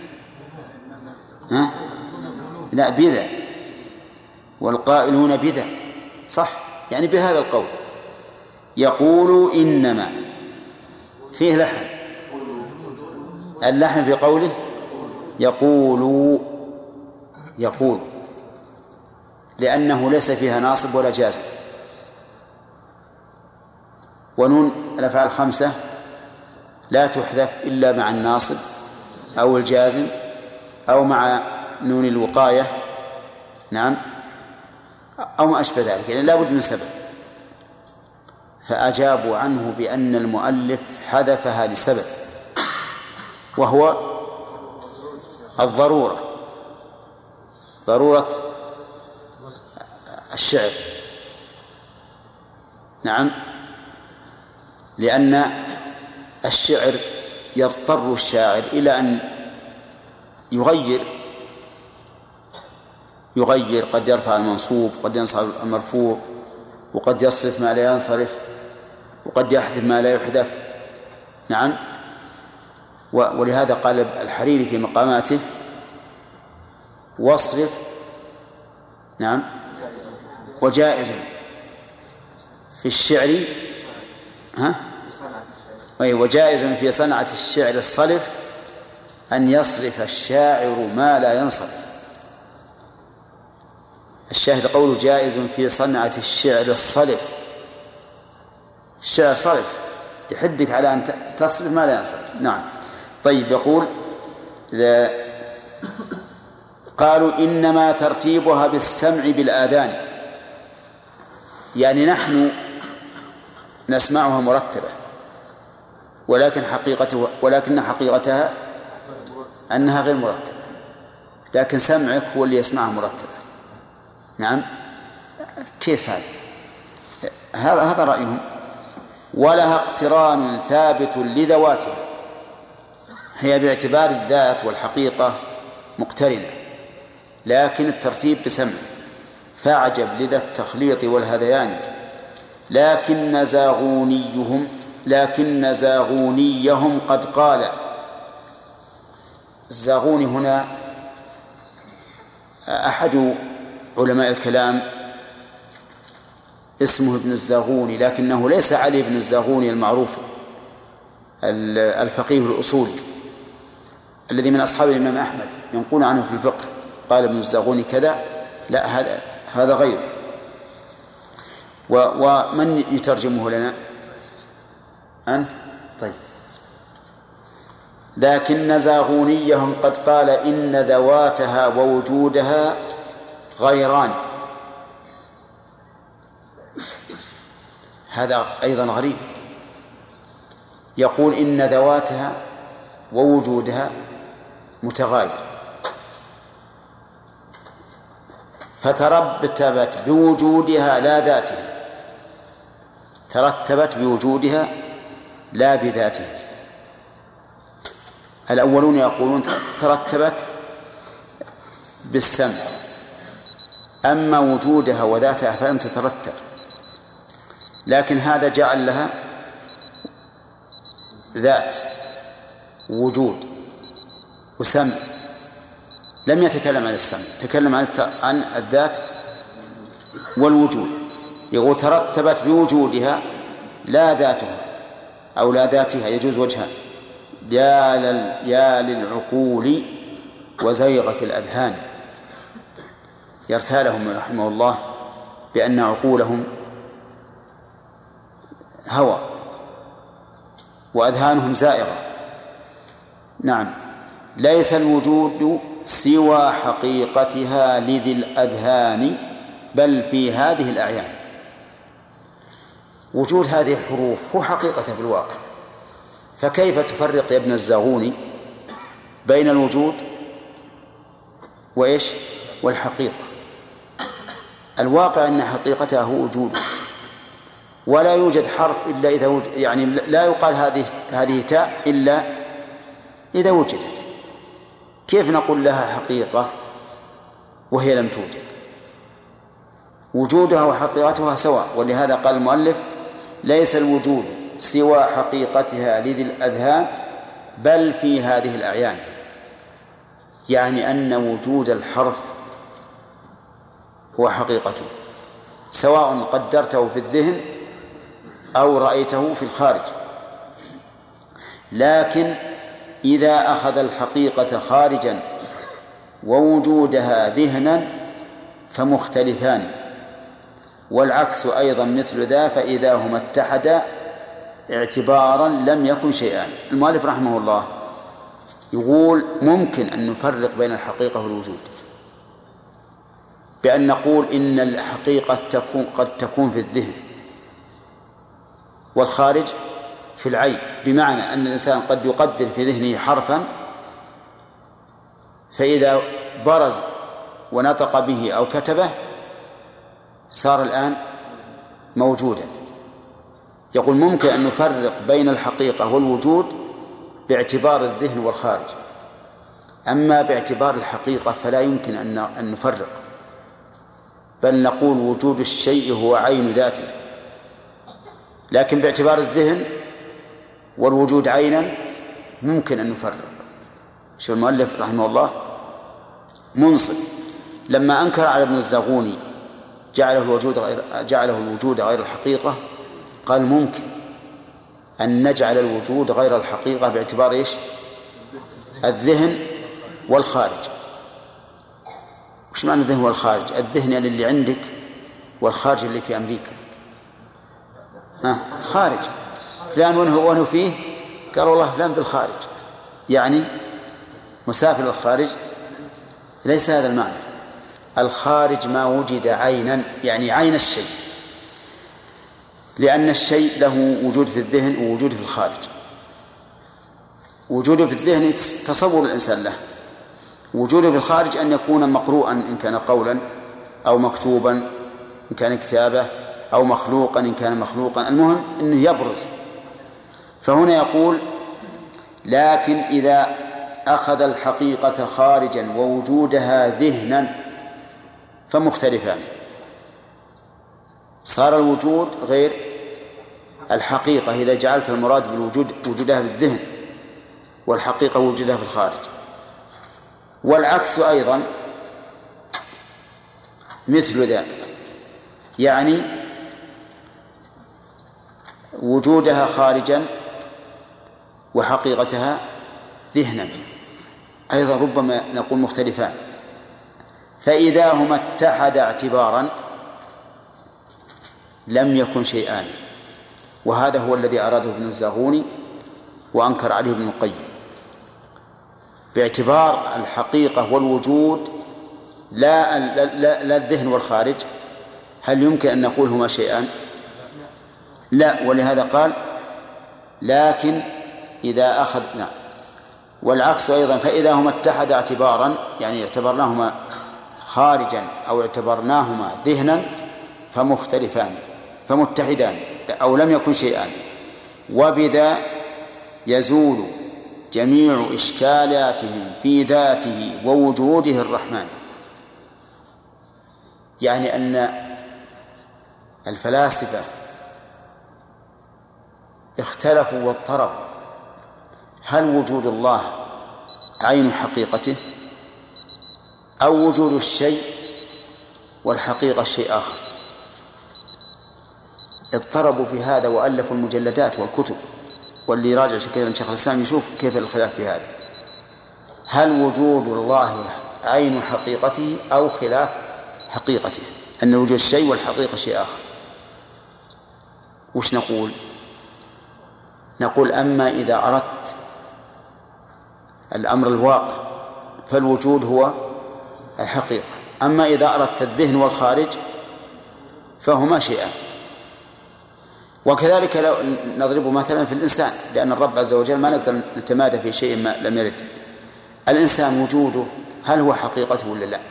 ها؟ لا، بذا. والقائلون بذا صح، يعني بهذا القول. يقول إنما فيه لحن، اللحن في قوله يقول، لأنه ليس فيها ناصب ولا جازم. ونون الأفعال 5 لا تحذف إلا مع الناصب أو الجازم أو مع نون الوقاية، نعم، أو ما أشبه ذلك، يعني لا بد من سبب. فأجابوا عنه بأن المؤلف حذفها لسبب، وهو ضرورة الشعر. نعم، لأن الشعر يضطر الشاعر إلى أن يغير، قد يرفع المنصوب، قد ينصب المرفوع، وقد يصرف ما لا ينصرف، وقد يحذف ما لا يحذف. نعم، ولهذا قال الحريري في مقاماته: واصرف، نعم، وجائز في الشعر، وجائز في صنعة الشعر الصلف أن يصرف الشاعر ما لا ينصرف. الشاهد قوله جائز في صنعة الشعر الصلف، الشعر صلف يحدك على أن تصرف ما لا ينصرف. نعم. طيب، يقول قالوا إنما ترتيبها بالسمع بالآذان، يعني نحن نسمعها مرتبة، ولكن حقيقتها أنها غير مرتبة، لكن سمعك هو اللي يسمعها مرتبة. نعم، كيف هذا رأيهم. ولها اقتران ثابت لذواتها، هي باعتبار الذات والحقيقة مقترنة، لكن الترتيب بسمع. فاعجب لذا التخليط والهذيان، لكن زاغونيهم قد قال. الزاغوني هنا أحد علماء الكلام اسمه ابن الزاغوني، لكنه ليس علي بن الزاغوني المعروف الفقيه الأصولي الذي من أصحاب الإمام أحمد ينقون عنه في الفقه قال ابن الزاغوني كذا. لا، هذا غيره. ومن يترجمه لنا؟ أنت؟ طيب. لكن زاغونيهم قد قال إن ذواتها ووجودها غيران. هذا أيضا غريب، يقول إن ذواتها ووجودها متغاير، فترتبت بوجودها لا ذاتها، ترتبت بوجودها لا بذاتها. الأولون يقولون ترتبت بالسمع، أما وجودها وذاتها فلم تترتب، لكن هذا جعل لها ذات وجود وسمع، لم يتكلم عن السمع، تكلم عن الذات والوجود. يقول ترتبت بوجودها لا ذاتها أو لا ذاتها، يجوز وجهان: يا للعقول وزيغة الأذهان. يرثالهم رحمه الله بأن عقولهم هوى وأذهانهم زائغة. نعم، ليس الوجود سوى حقيقتها لذي الأذهان، بل في هذه الأعيان. وجود هذه الحروف هو حقيقتها في الواقع، فكيف تفرق يا ابن الزاغوني بين الوجود والحقيقة؟ الواقع أن حقيقتها هو وجود، ولا يوجد حرف إلا إذا يعني لا يقال هذه تاء إلا إذا وجدت كيف نقول لها حقيقة وهي لم توجد؟ وجودها وحقيقتها سواء. ولهذا قال المؤلف: ليس الوجود سوى حقيقتها لذي الأذهان بل في هذه الأعيان. يعني أن وجود الحرف هو حقيقته، سواء قدرته في الذهن أو رأيته في الخارج. لكن إذا أخذ الحقيقة خارجا ووجودها ذهنا فمختلفان، والعكس أيضا مثل ذا، فإذا هما اتحدا اعتبارا لم يكن شيئان. المؤلف رحمه الله يقول ممكن أن نفرق بين الحقيقة والوجود بأن نقول إن الحقيقة قد تكون في الذهن والخارج في العين، بمعنى أن الإنسان قد يقدر في ذهنه حرفا فإذا برز ونطق به أو كتبه صار الآن موجودا. يقول ممكن أن نفرق بين الحقيقة والوجود باعتبار الذهن والخارج، أما باعتبار الحقيقة فلا يمكن أن نفرق، بل نقول وجود الشيء هو عين ذاته. لكن باعتبار الذهن والوجود عينا ممكن أن نفرق. شو المؤلف رحمه الله منصف لما أنكر على ابن الزاغوني جعله الوجود غير الحقيقة، قال ممكن أن نجعل الوجود غير الحقيقة باعتبار إيش؟ الذهن والخارج. وش معنى الذهن والخارج؟ الذهن يعني اللي عندك، والخارج اللي في أمريكا. خارج فلان وينه فيه؟ قال والله فلان بالخارج، يعني مسافر الخارج. ليس هذا المعنى. الخارج ما وجد عينا، يعني عين الشيء، لأن الشيء له وجود في الذهن ووجود في الخارج. وجوده في الذهن تصور الإنسان له، وجوده في الخارج أن يكون مقروءا إن كان قولا، أو مكتوبا إن كان كتابة، أو مخلوقا إن كان مخلوقا، المهم أنه يبرز. فهنا يقول لكن إذا أخذ الحقيقة خارجا ووجودها ذهنا فمختلفان، صار الوجود غير الحقيقة إذا جعلت المراد بالوجود وجودها في الذهن والحقيقة وجودها في الخارج. والعكس أيضا مثل ذلك، يعني وجودها خارجا وحقيقتها ذهنا أيضا ربما نقول مختلفان. فإذا هما اتحدا اعتبارا لم يكن شيئان، وهذا هو الذي أراده ابن الزاغوني وأنكر عليه ابن القيم، باعتبار الحقيقة والوجود لا الذهن والخارج. هل يمكن أن نقول هما شيئان؟ لا. ولهذا قال لكن إذا أخذ والعكس أيضا فإذا هما اتحدا اعتبارا، يعني اعتبرناهما خارجا أو اعتبرناهما ذهنا فمختلفان فمتحدان أو لم يكن شيئان، وبذا يزول جميع إشكالاتهم في ذاته ووجوده الرحمن. يعني أن الفلاسفة اختلفوا واضطربوا، هل وجود الله عين حقيقته أو وجود الشيء والحقيقة شيء آخر؟ اضطربوا في هذا وألفوا المجلدات والكتب، واللي يراجع كثيرا شيخ الإسلام يشوف كيف الخلاف في هذا. هل وجود الله عين حقيقته أو خلاف حقيقته؟ أن وجود الشيء والحقيقة شيء آخر. وش نقول؟ نقول أما إذا أردت الأمر الواقع فالوجود هو الحقيقة، أما إذا أردت الذهن والخارج فهما شيئان. وكذلك لو نضرب مثلا في الإنسان، لأن الرب عز وجل ما نقدر نتمادى في شيء ما لم يرد. الإنسان وجوده هل هو حقيقته ولا لا؟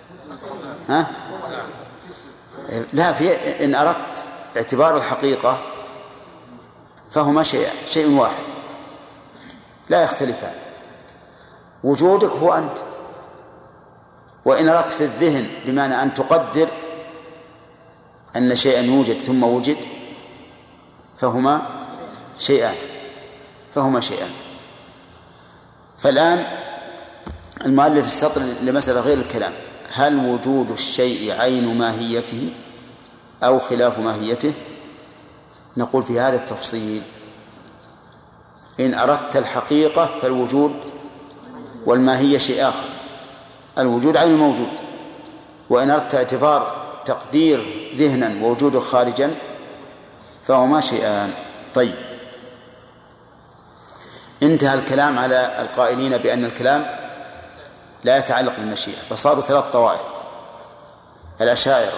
لا، في إن أردت اعتبار الحقيقة فهما شيء واحد لا يختلفان. وجودك هو أنت. وإن أردت في الذهن بمعنى أن تقدر أن شيئا يوجد ثم وجد فهما شيئان. فالآن المؤلف السطر لمسألة غير الكلام: هل وجود الشيء عين ماهيته أو خلاف ماهيته؟ نقول في هذا التفصيل: إن أردت الحقيقة فالوجود والماهية شيء آخر، الوجود عين الموجود. وإن أردت اعتبار تقدير ذهنا ووجوده خارجا فهما شيئان. طيب، انتهى الكلام على القائلين بأن الكلام لا يتعلق بالمشيئة، فصاروا 3 طوائف: الأشاعرة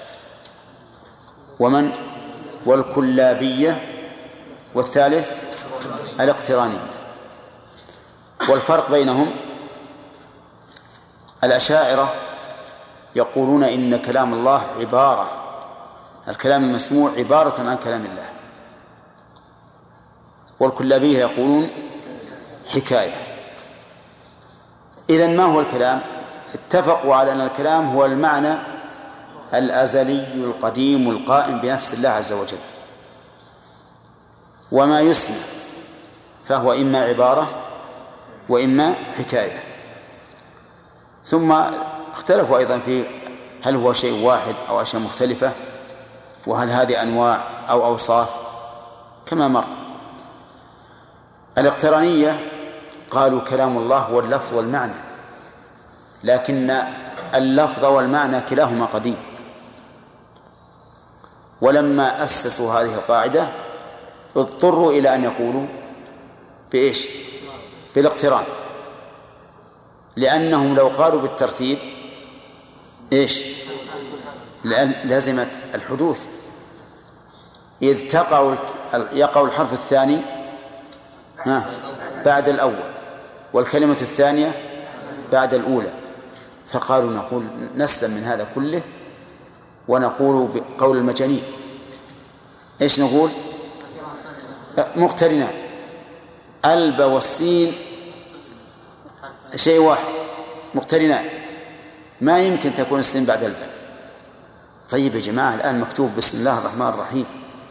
والكلابية والثالث الاقترانية. والفرق بينهم: الأشاعرة يقولون إن كلام الله عبارة، الكلام المسموع عبارة عن كلام الله. والكلابية يقولون حكاية. إذن ما هو الكلام؟ اتفقوا على أن الكلام هو المعنى الأزلي القديم القائم بنفس الله عز وجل، وما يسمع فهو إما عبارة وإما حكاية. ثم اختلفوا أيضا في هل هو شيء واحد أو أشياء مختلفة، وهل هذه أنواع أو أوصاف كما مر. الاقترانية قالوا كلام الله هو اللفظ والمعنى، لكن اللفظ والمعنى كلاهما قديم. ولما أسسوا هذه القاعدة اضطروا إلى أن يقولوا بإيش؟ بالاقتران، لأنهم لو قالوا بالترتيب إيش؟ لازمت الحدوث، إذ يقع الحرف الثاني بعد الأول والكلمة الثانية بعد الأولى. فقالوا نقول نسلم من هذا كله ونقول بقول المجانين. إيش نقول؟ مقترنان. الب والسين شيء واحد، مقترنان، ما يمكن تكون السين بعد الب. طيب يا جماعة، الآن مكتوب بسم الله الرحمن الرحيم،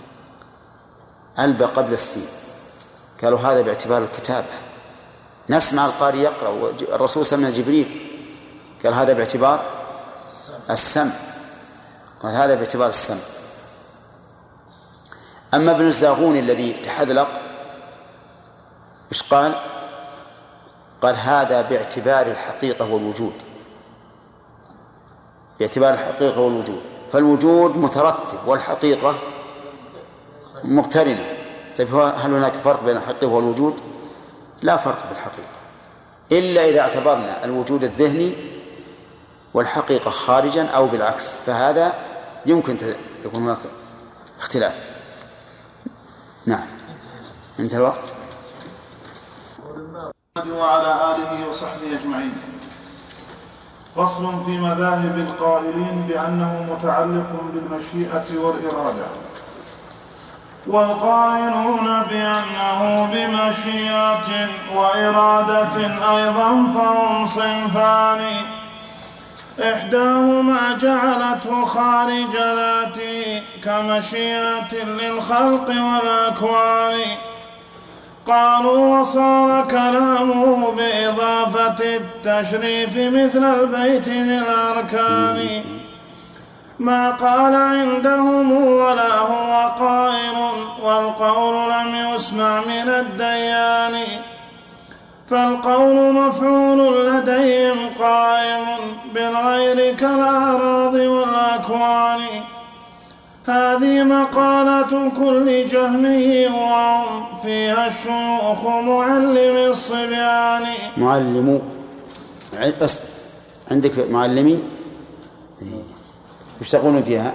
الب قبل السين. قالوا هذا باعتبار الكتابة. نسمع القارئ يقرأ، الرسول سمع جبريل قال هذا باعتبار السمع، قال هذا باعتبار السمع. أما ابن الزاغوني الذي تحذلق إيش قال؟ قال هذا باعتبار الحقيقة والوجود، باعتبار الحقيقة والوجود، فالوجود مترتب والحقيقة مقترنة. طيب هل هناك فرق بين الحقيقة والوجود؟ لا فرق في الحقيقة، إلا إذا اعتبرنا الوجود الذهني والحقيقة خارجا أو بالعكس، فهذا يمكن يكون هناك اختلاف. نعم، انتهى الوقت. وعلى آله وصحبه أجمعين. فصل في مذاهب القائلين بأنه متعلق بالمشيئة والإرادة. والقائلون بأنه بمشيئة وإرادة أيضا فهم صنفان: إحداهما جعلته خارج ذاته كمشيئة للخلق والأكوان. قالوا وصار كلامه بإضافة التشريف مثل البيت للأركان، ما قال عندهم ولا هو قائل، والقول لم يسمع من الديان. فالقول مفعول لديهم قائم بالغير كالأراض والأكوان. هذه مقالة كل جهمي وهم فيها الشيوخ معلم الصبيان. معلم عندك معلمي وش تقولون فيها؟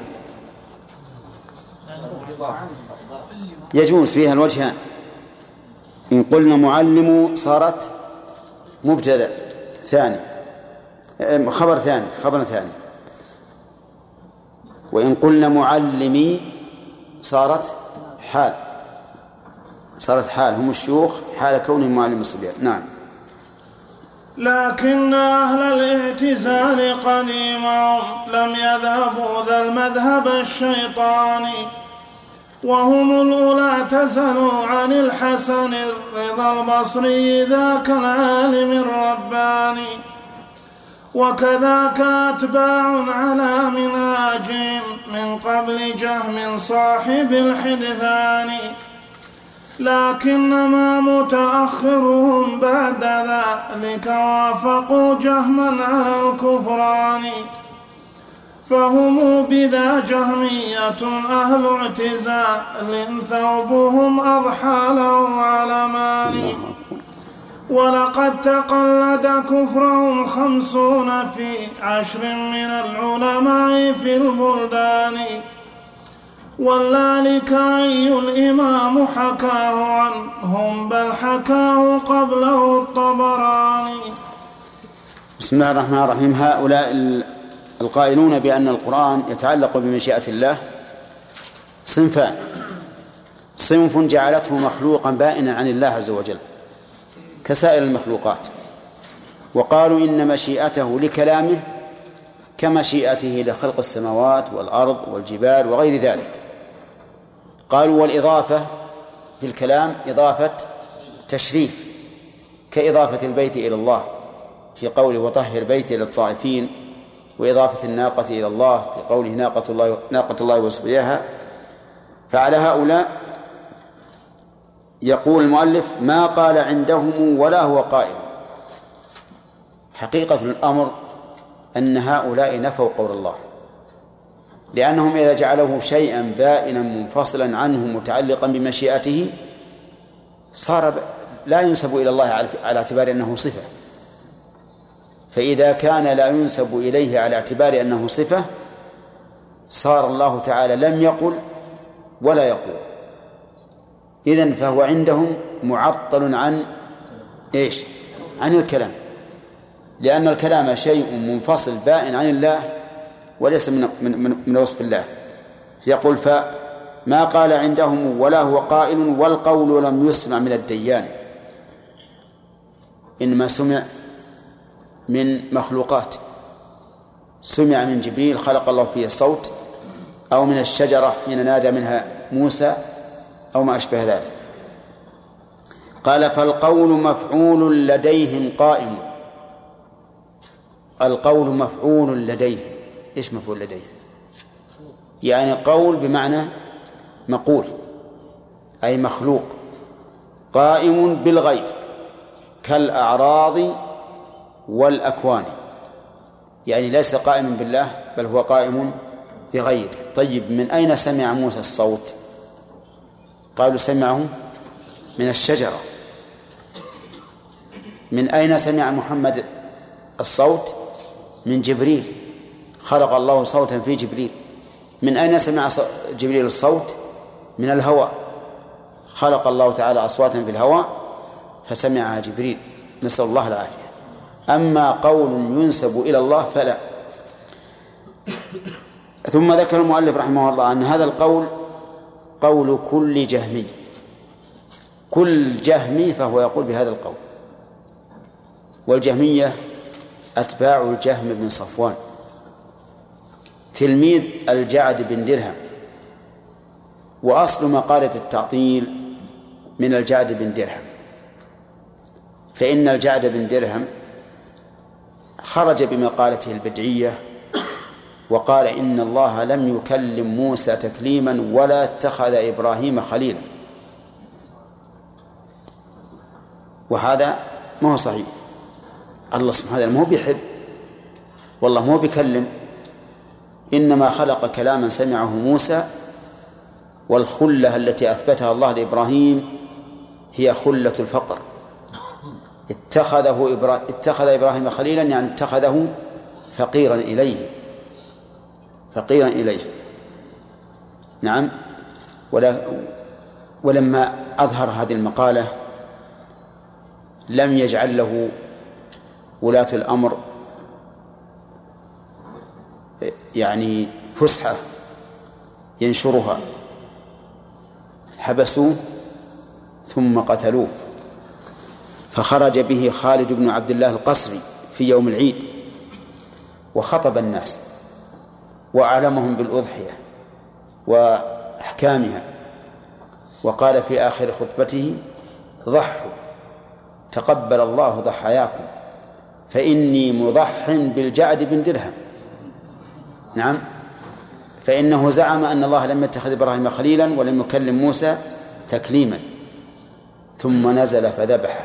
يجوز فيها الوجهان. إن قلنا معلم صارت مبتدأ ثاني، خبر ثاني. وإن قلنا معلمي صارت حال، هم الشيوخ حال كونهم معلم الصبيان. نعم. لكن أهل الاعتزال قديما لم يذهبوا ذا المذهب الشيطاني، وهم الأولى اعتزلوا عن الحسن الرضا البصري ذاك العالم الرباني، وكذاك أتباع على منهاجهم من قبل جهم صاحب الحدثان، لكنما متأخرهم بعد ذلك وافقوا جهما على الكفران، فهم بذا جهمية أهل اعتزال ثوبهم أضحى له علمان، ولقد تقلد كفرهم 50 في 10 من العلماء في البلدان، واللالكائي الإمام حكاه عنهم بل حكاه قبله الطبراني. بسم الله الرحمن الرحيم. هؤلاء القائلون بأن القرآن يتعلق بمشيئة الله صنفان: صنف جعلته مخلوقا بائنا عن الله عز وجل كسائر المخلوقات، وقالوا إن مشيئته لكلامه كمشيئته لخلق السماوات والأرض والجبال وغير ذلك. قالوا والإضافة في الكلام إضافة تشريف، كإضافة البيت إلى الله في قوله وطهر بيتي للطائفين، وإضافة الناقة إلى الله في قوله ناقة الله وسقياها. فعلى هؤلاء يقول المؤلف ما قال عندهم ولا هو قائل. حقيقة الأمر أن هؤلاء نفوا قول الله، لأنهم إذا جعله شيئا بائنا منفصلا عنه متعلقا بمشيئته صار لا ينسب إلى الله على اعتبار أنه صفة، فإذا كان لا ينسب إليه على اعتبار أنه صفة صار الله تعالى لم يقل ولا يقول، إذن فهو عندهم معطل عن إيش؟ عن الكلام، لأن الكلام شيء منفصل بائن عن الله وليس من وصف الله. يقول فما قال عندهم ولا هو قائل، والقول لم يسمع من الديان، إنما سمع من مخلوقات، سمع من جبريل خلق الله فيه الصوت، أو من الشجرة حين نادى منها موسى، أو ما أشبه ذلك. قال فالقول مفعول لديهم قائم. القول مفعول لديهم. إيش مفعول لديهم؟ يعني قول بمعنى مقول، أي مخلوق قائم بالغير كالأعراض والأكوان، يعني ليس قائما بالله بل هو قائم بغيره. طيب من أين سمع موسى الصوت؟ قالوا سمعه من الشجرة. من أين سمع محمد الصوت؟ من جبريل، خلق الله صوتا في جبريل. من أين سمع جبريل الصوت؟ من الهواء، خلق الله تعالى أصواتا في الهواء فسمعها جبريل، نسأل الله العافية. أما قول ينسب إلى الله فلا. ثم ذكر المؤلف رحمه الله أن هذا القول قول كل جهمي، كل جهمي فهو يقول بهذا القول. والجهمية أتباع الجهم بن صفوان تلميذ الجعد بن درهم، وأصل مقالة التعطيل من الجعد بن درهم، فإن الجعد بن درهم خرج بمقالته البدعية وقال إن الله لم يكلم موسى تكليما ولا اتخذ إبراهيم خليلا، وهذا ما هو صحيح. الله سبحانه وتعالى ما هو بيحب، والله ما هو بيكلم، إنما خلق كلاما سمعه موسى، والخلة التي أثبتها الله لإبراهيم هي خلة الفقر. اتخذ إبراهيم خليلا يعني اتخذه فقيرا إليه، فقيرا إليه. نعم. ولما أظهر هذه المقالة لم يجعل له ولاة الأمر يعني فسحة ينشرها، حبسوه ثم قتلوه. فخرج به خالد بن عبد الله القسري في يوم العيد وخطب الناس وأعلمهم بالأضحية وأحكامها، وقال في آخر خطبته: ضحوا تقبل الله ضحاياكم فإني مضح بالجعد بن درهم. نعم، فإنه زعم أن الله لم يتخذ إبراهيم خليلا ولم يكلم موسى تكليما، ثم نزل فذبحه.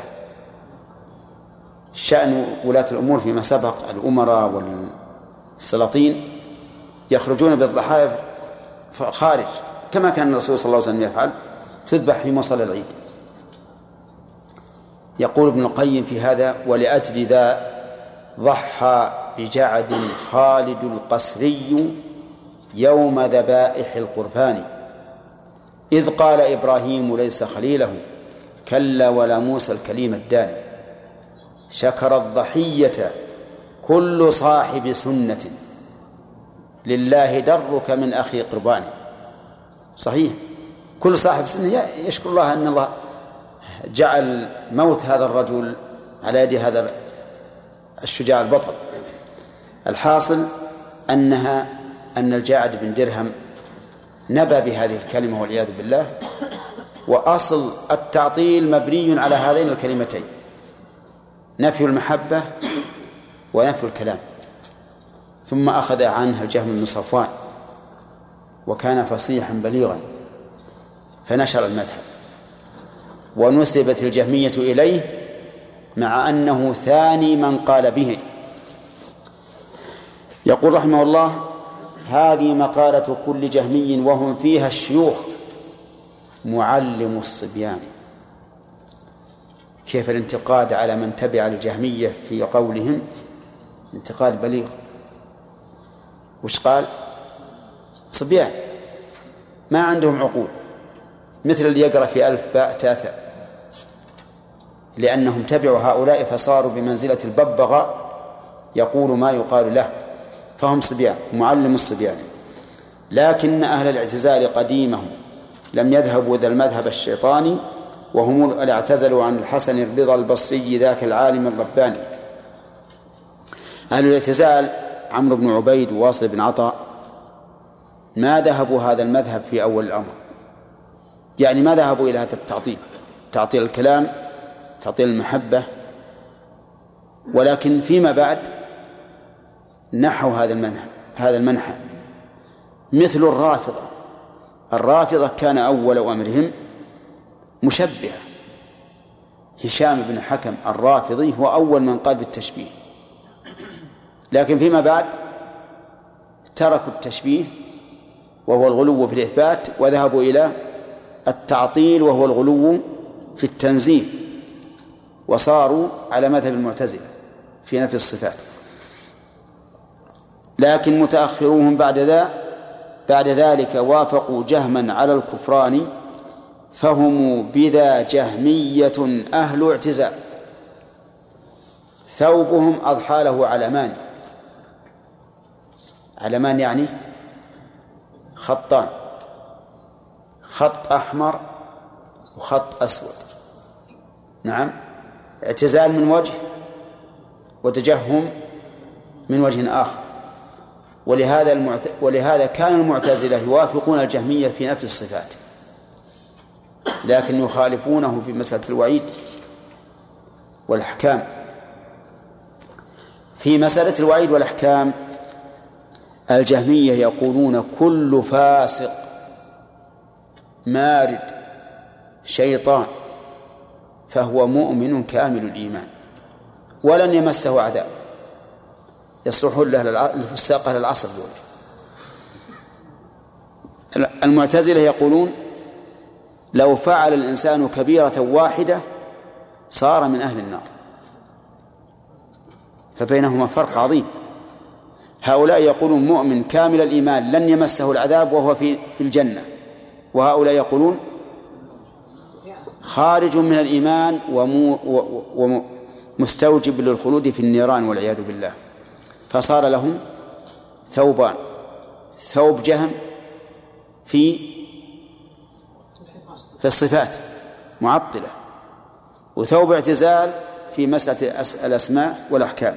شأن ولاة الأمور فيما سبق، الأمراء والسلاطين يخرجون بالضحايا خارج، كما كان الرسول صلى الله عليه وسلم يفعل، تذبح في مصلى العيد. يقول ابن القيم في هذا: ولأجل ذا ضحى بجعد خالد القسري يوم ذبائح القربان، إذ قال إبراهيم ليس خليله كلا ولا موسى الكليم الداني، شكر الضحية كل صاحب سنة لله درك من أخي قربان. صحيح، كل صاحب سنة يشكر الله أن الله جعل موت هذا الرجل على يد هذا الشجاع البطل. الحاصل أن الجاعد بن درهم نبى بهذه الكلمة والعياذ بالله، وأصل التعطيل مبني على هذين الكلمتين: نفي المحبة ونفي الكلام. ثم أخذ عنه الجهم بن صفوان وكان فصيحا بليغا فنشر المذهب، ونسبت الجهمية إليه مع أنه ثاني من قال به. يقول رحمه الله: هذه مقالة كل جهمي وهم فيها الشيوخ معلم الصبيان. كيف الانتقاد على من تبع الجهمية في قولهم؟ انتقاد بليغ. وش قال؟ صبيان ما عندهم عقول، مثل اللي يقرأ في ألف باء تاء، لأنهم تبعوا هؤلاء فصاروا بمنزلة الببغاء يقول ما يقال له، فهم صبيان، معلم الصبيان. لكن أهل الاعتزال قديمهم لم يذهبوا ذا المذهب الشيطاني، وهم اللي اعتزلوا عن الحسن الرضا البصري ذاك العالم الرباني. أهل الاعتزال عمرو بن عبيد وواصل بن عطاء ما ذهبوا هذا المذهب في أول الأمر، يعني ما ذهبوا إلى هذا التعطيل، تعطيل الكلام، تعطيل المحبة، ولكن فيما بعد نحوا هذا المنحى، مثل الرافضة كان أول أمرهم مشبهة. هشام بن حكم الرافضي هو أول من قال بالتشبيه، لكن فيما بعد تركوا التشبيه وهو الغلو في الإثبات، وذهبوا إلى التعطيل وهو الغلو في التنزيه، وصاروا على مذهب المعتزلة في نفي الصفات. لكن متأخروهم بعد ذلك وافقوا جهما على الكفران، فهم بذا جهمية أهل اعتزال. ثوبهم أضحى له علمان يعني خطان، خط أحمر وخط أسود. نعم، اعتزال من وجه وتجهم من وجه آخر. ولهذا كان المعتزلة يوافقون الجهمية في نفي الصفات، لكن يخالفونه في مسألة الوعيد والأحكام. في مسألة الوعيد والأحكام الجهمية يقولون كل فاسق مارد شيطان فهو مؤمن كامل الإيمان ولن يمسه عذاب. يصلحون له الفساق أهل العصر دول. المعتزلة يقولون لو فعل الإنسان كبيرة واحدة صار من أهل النار، فبينهما فرق عظيم. هؤلاء يقولون مؤمن كامل الإيمان لن يمسه العذاب وهو في الجنة، وهؤلاء يقولون خارج من الإيمان ومستوجب للخلود في النيران والعياذ بالله. فصار لهم ثوبان: ثوب جهم في الصفات معطلة، وثوب اعتزال في مسألة الأسماء والأحكام.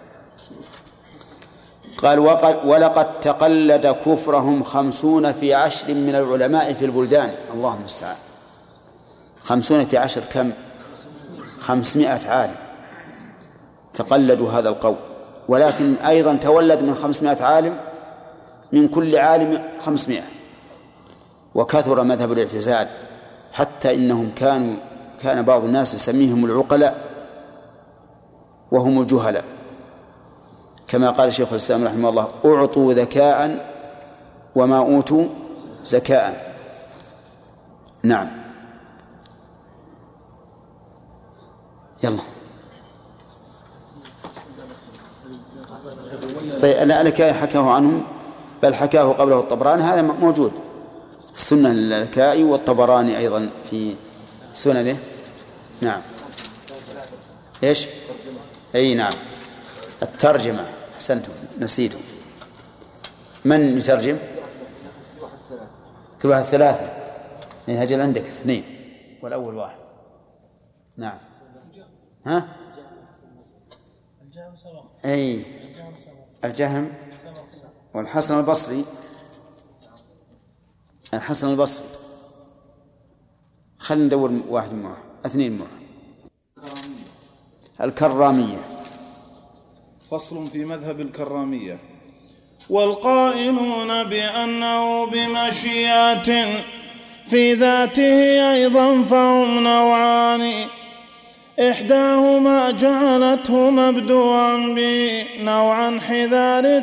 قال ولقد تقلد كفرهم 50 في 10 من العلماء في البلدان. الله المستعان. 50 في 10 كم؟ 500 عالم تقلدوا هذا القول، ولكن أيضا تولد من 500 عالم من كل عالم 500، وكثر مذهب الاعتزال حتى إنهم كان بعض الناس يسميهم العقلاء وهم الجهلاء، كما قال شيخ الإسلام رحمه الله: أعطوا ذكاء وما أوتوا زكاء. نعم. يلا. طيب الألكائي حكاه عنهم، بل حكاه قبله الطبراني، هذا موجود السنة الألكائي والطبراني أيضا في سننه. نعم. إيش؟ أي نعم، الترجمة. أحسنتم، نسيتم. من يترجم؟ كل واحد 3. هجل عندك 2 والأول 1. نعم. ها؟ أي الجهم والحسن البصري. الحسن البصري خلنا ندور 1 معه 2 معه. الكرامية. فصل في مذهب الكرامية. والقائلون بأنه بمشيئة في ذاته أيضا فهم نوعان، إحداهما جعلته مبدوءا بنوعا حذارا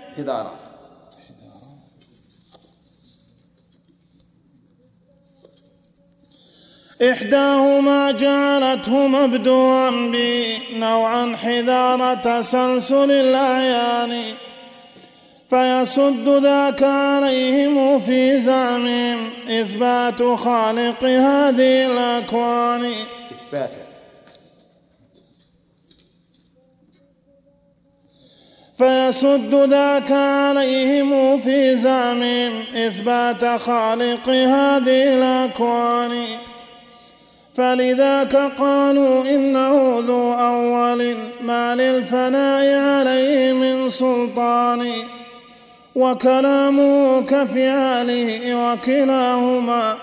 إحداهما جعلته مبدوءا بنوعا حذار تسلسل الأعيان، فيسد ذاك عليهم في زعمهم إثبات خالق هذه الأكوان. فيسد ذاك عليهم في زعمهم إثبات خالق هذه الأكوان، فلذاك قالوا إنه ذو أول ما للفناء عليه من سلطان، وكلامه كفعاله وكلاهما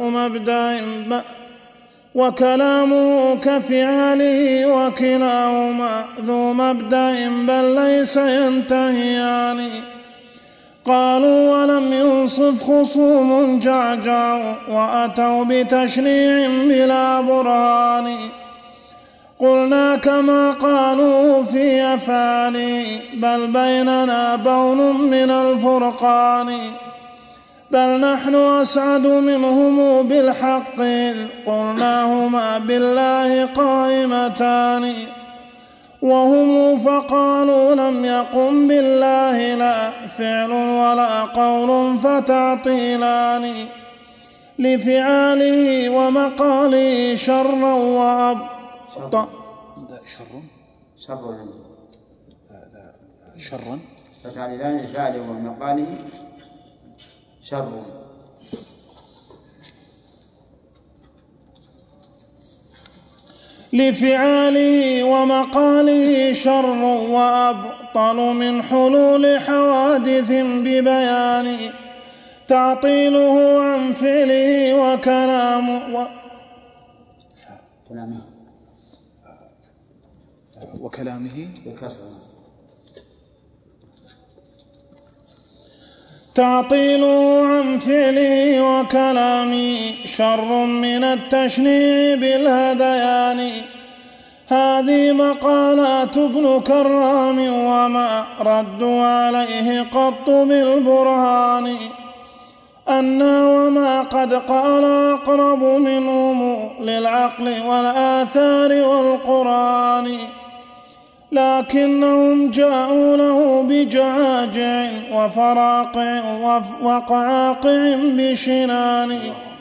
ذو مبدأ بل ليس ينتهيان. قالوا ولم ينصف خصوم جعجعوا وأتوا بتشريع بلا برهان، قلنا كما قالوا في أفعالي بل بيننا بون من الفرقان، بل نحن أسعد منهم بالحق قلناهما بالله قائمتان، وهم فقالوا لم يقم بالله لا فعل ولا قول فتعطيلان، لفعاله ومقاله شرا وأبطأ شرا فتعليلان لفعاله ومقاله شر. لفعاله ومقاله شر وأبطل من حلول حوادث ببيان، تعطيله عن فعله وكلامه تعطيله عن فعله وكلامه شر من التشنيع بالهذيان. هذه مقالات ابن كرام وما ردوا عليه قط بالبرهان، أنا وما قد قال أقرب منهم للعقل والآثار والقرآن، لكنهم جاءوا له بجعاجع وفراقع وقعاقع بشنان.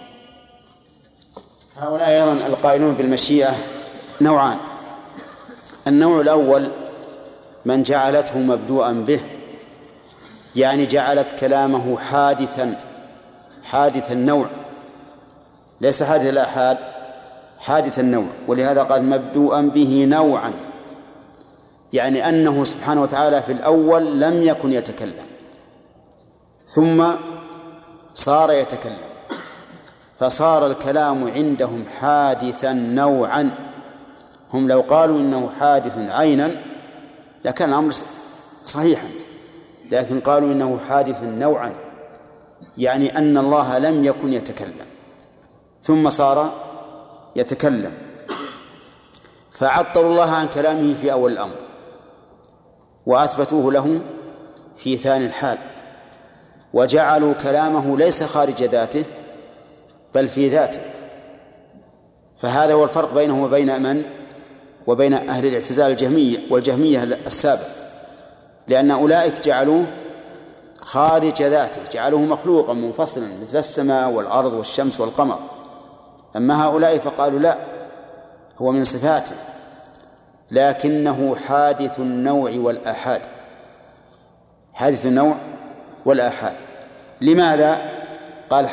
هؤلاء أيضا القائلون بالمشيئة نوعان. النوع الأول من جعلته مبدوءا به، يعني جعلت كلامه حادث النوع، ليس حادث الآحاد، حادث النوع. ولهذا قال مبدوءا به نوعا، يعني أنه سبحانه وتعالى في الأول لم يكن يتكلم ثم صار يتكلم، فصار الكلام عندهم حادثا نوعا. هم لو قالوا إنه حادث عينا لكان الأمر صحيحا، لكن قالوا إنه حادث نوعا، يعني أن الله لم يكن يتكلم ثم صار يتكلم، فعطلوا الله عن كلامه في أول الأمر وأثبتوه له في ثاني الحال، وجعلوا كلامه ليس خارج ذاته بل في ذاته. فهذا هو الفرق بينه وبين من؟ وبين أهل الاعتزال والجهمية السابق، لأن أولئك جعلوه خارج ذاته، جعلوه مخلوقا منفصلا مثل السماء والأرض والشمس والقمر. أما هؤلاء فقالوا لا، هو من صفاته لكنه حادث النوع والآحاد. حادث النوع والآحاد. لماذا؟ قال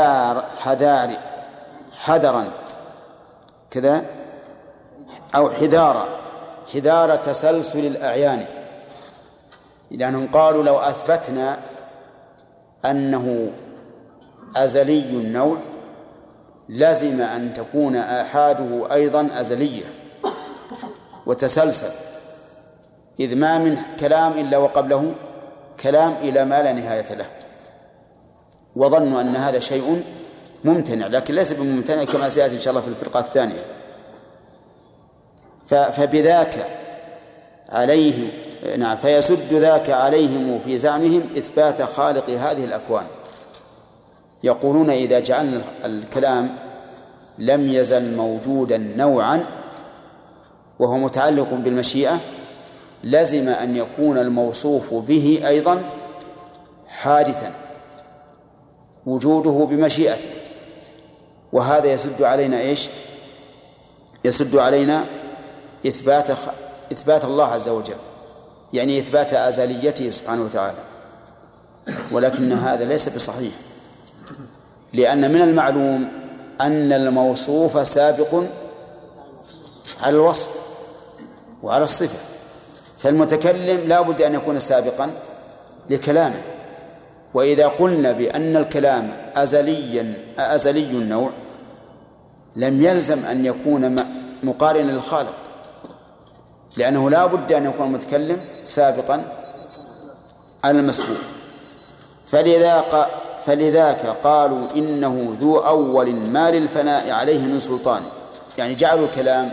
حذرا كذا أو حذار تسلسل الأعيان، لأنهم قالوا لو أثبتنا أنه أزلي النوع لزم أن تكون آحاده أيضا أزلية وتسلسل، إذ ما من كلام إلا وقبله كلام إلى ما لا نهاية له. وظنوا أن هذا شيء ممتنع، لكن ليس بممتنع كما سيأتي إن شاء الله في الفرقة الثانية. فبذاك عليهم فيسد ذاك عليهم في زعمهم إثبات خالق هذه الأكوان. يقولون إذا جعلنا الكلام لم يزل موجودا نوعا وهو متعلق بالمشيئة لزم أن يكون الموصوف به أيضا حادثا وجوده بمشيئته، وهذا يسد علينا إيش؟ يسد علينا إثبات الله عز وجل، يعني إثبات أزليته سبحانه وتعالى. ولكن هذا ليس بصحيح، لأن من المعلوم أن الموصوف سابق على الوصف وعلى الصفة، فالمتكلم لا بد أن يكون سابقا لكلامه. وإذا قلنا بأن الكلام أزلي النوع لم يلزم أن يكون مقارنا للخالق، لأنه لا بد أن يكون المتكلم سابقا على المسبوق. فلذاك قالوا إنه ذو أول ما للفناء عليه من سلطان، يعني جعلوا الكلام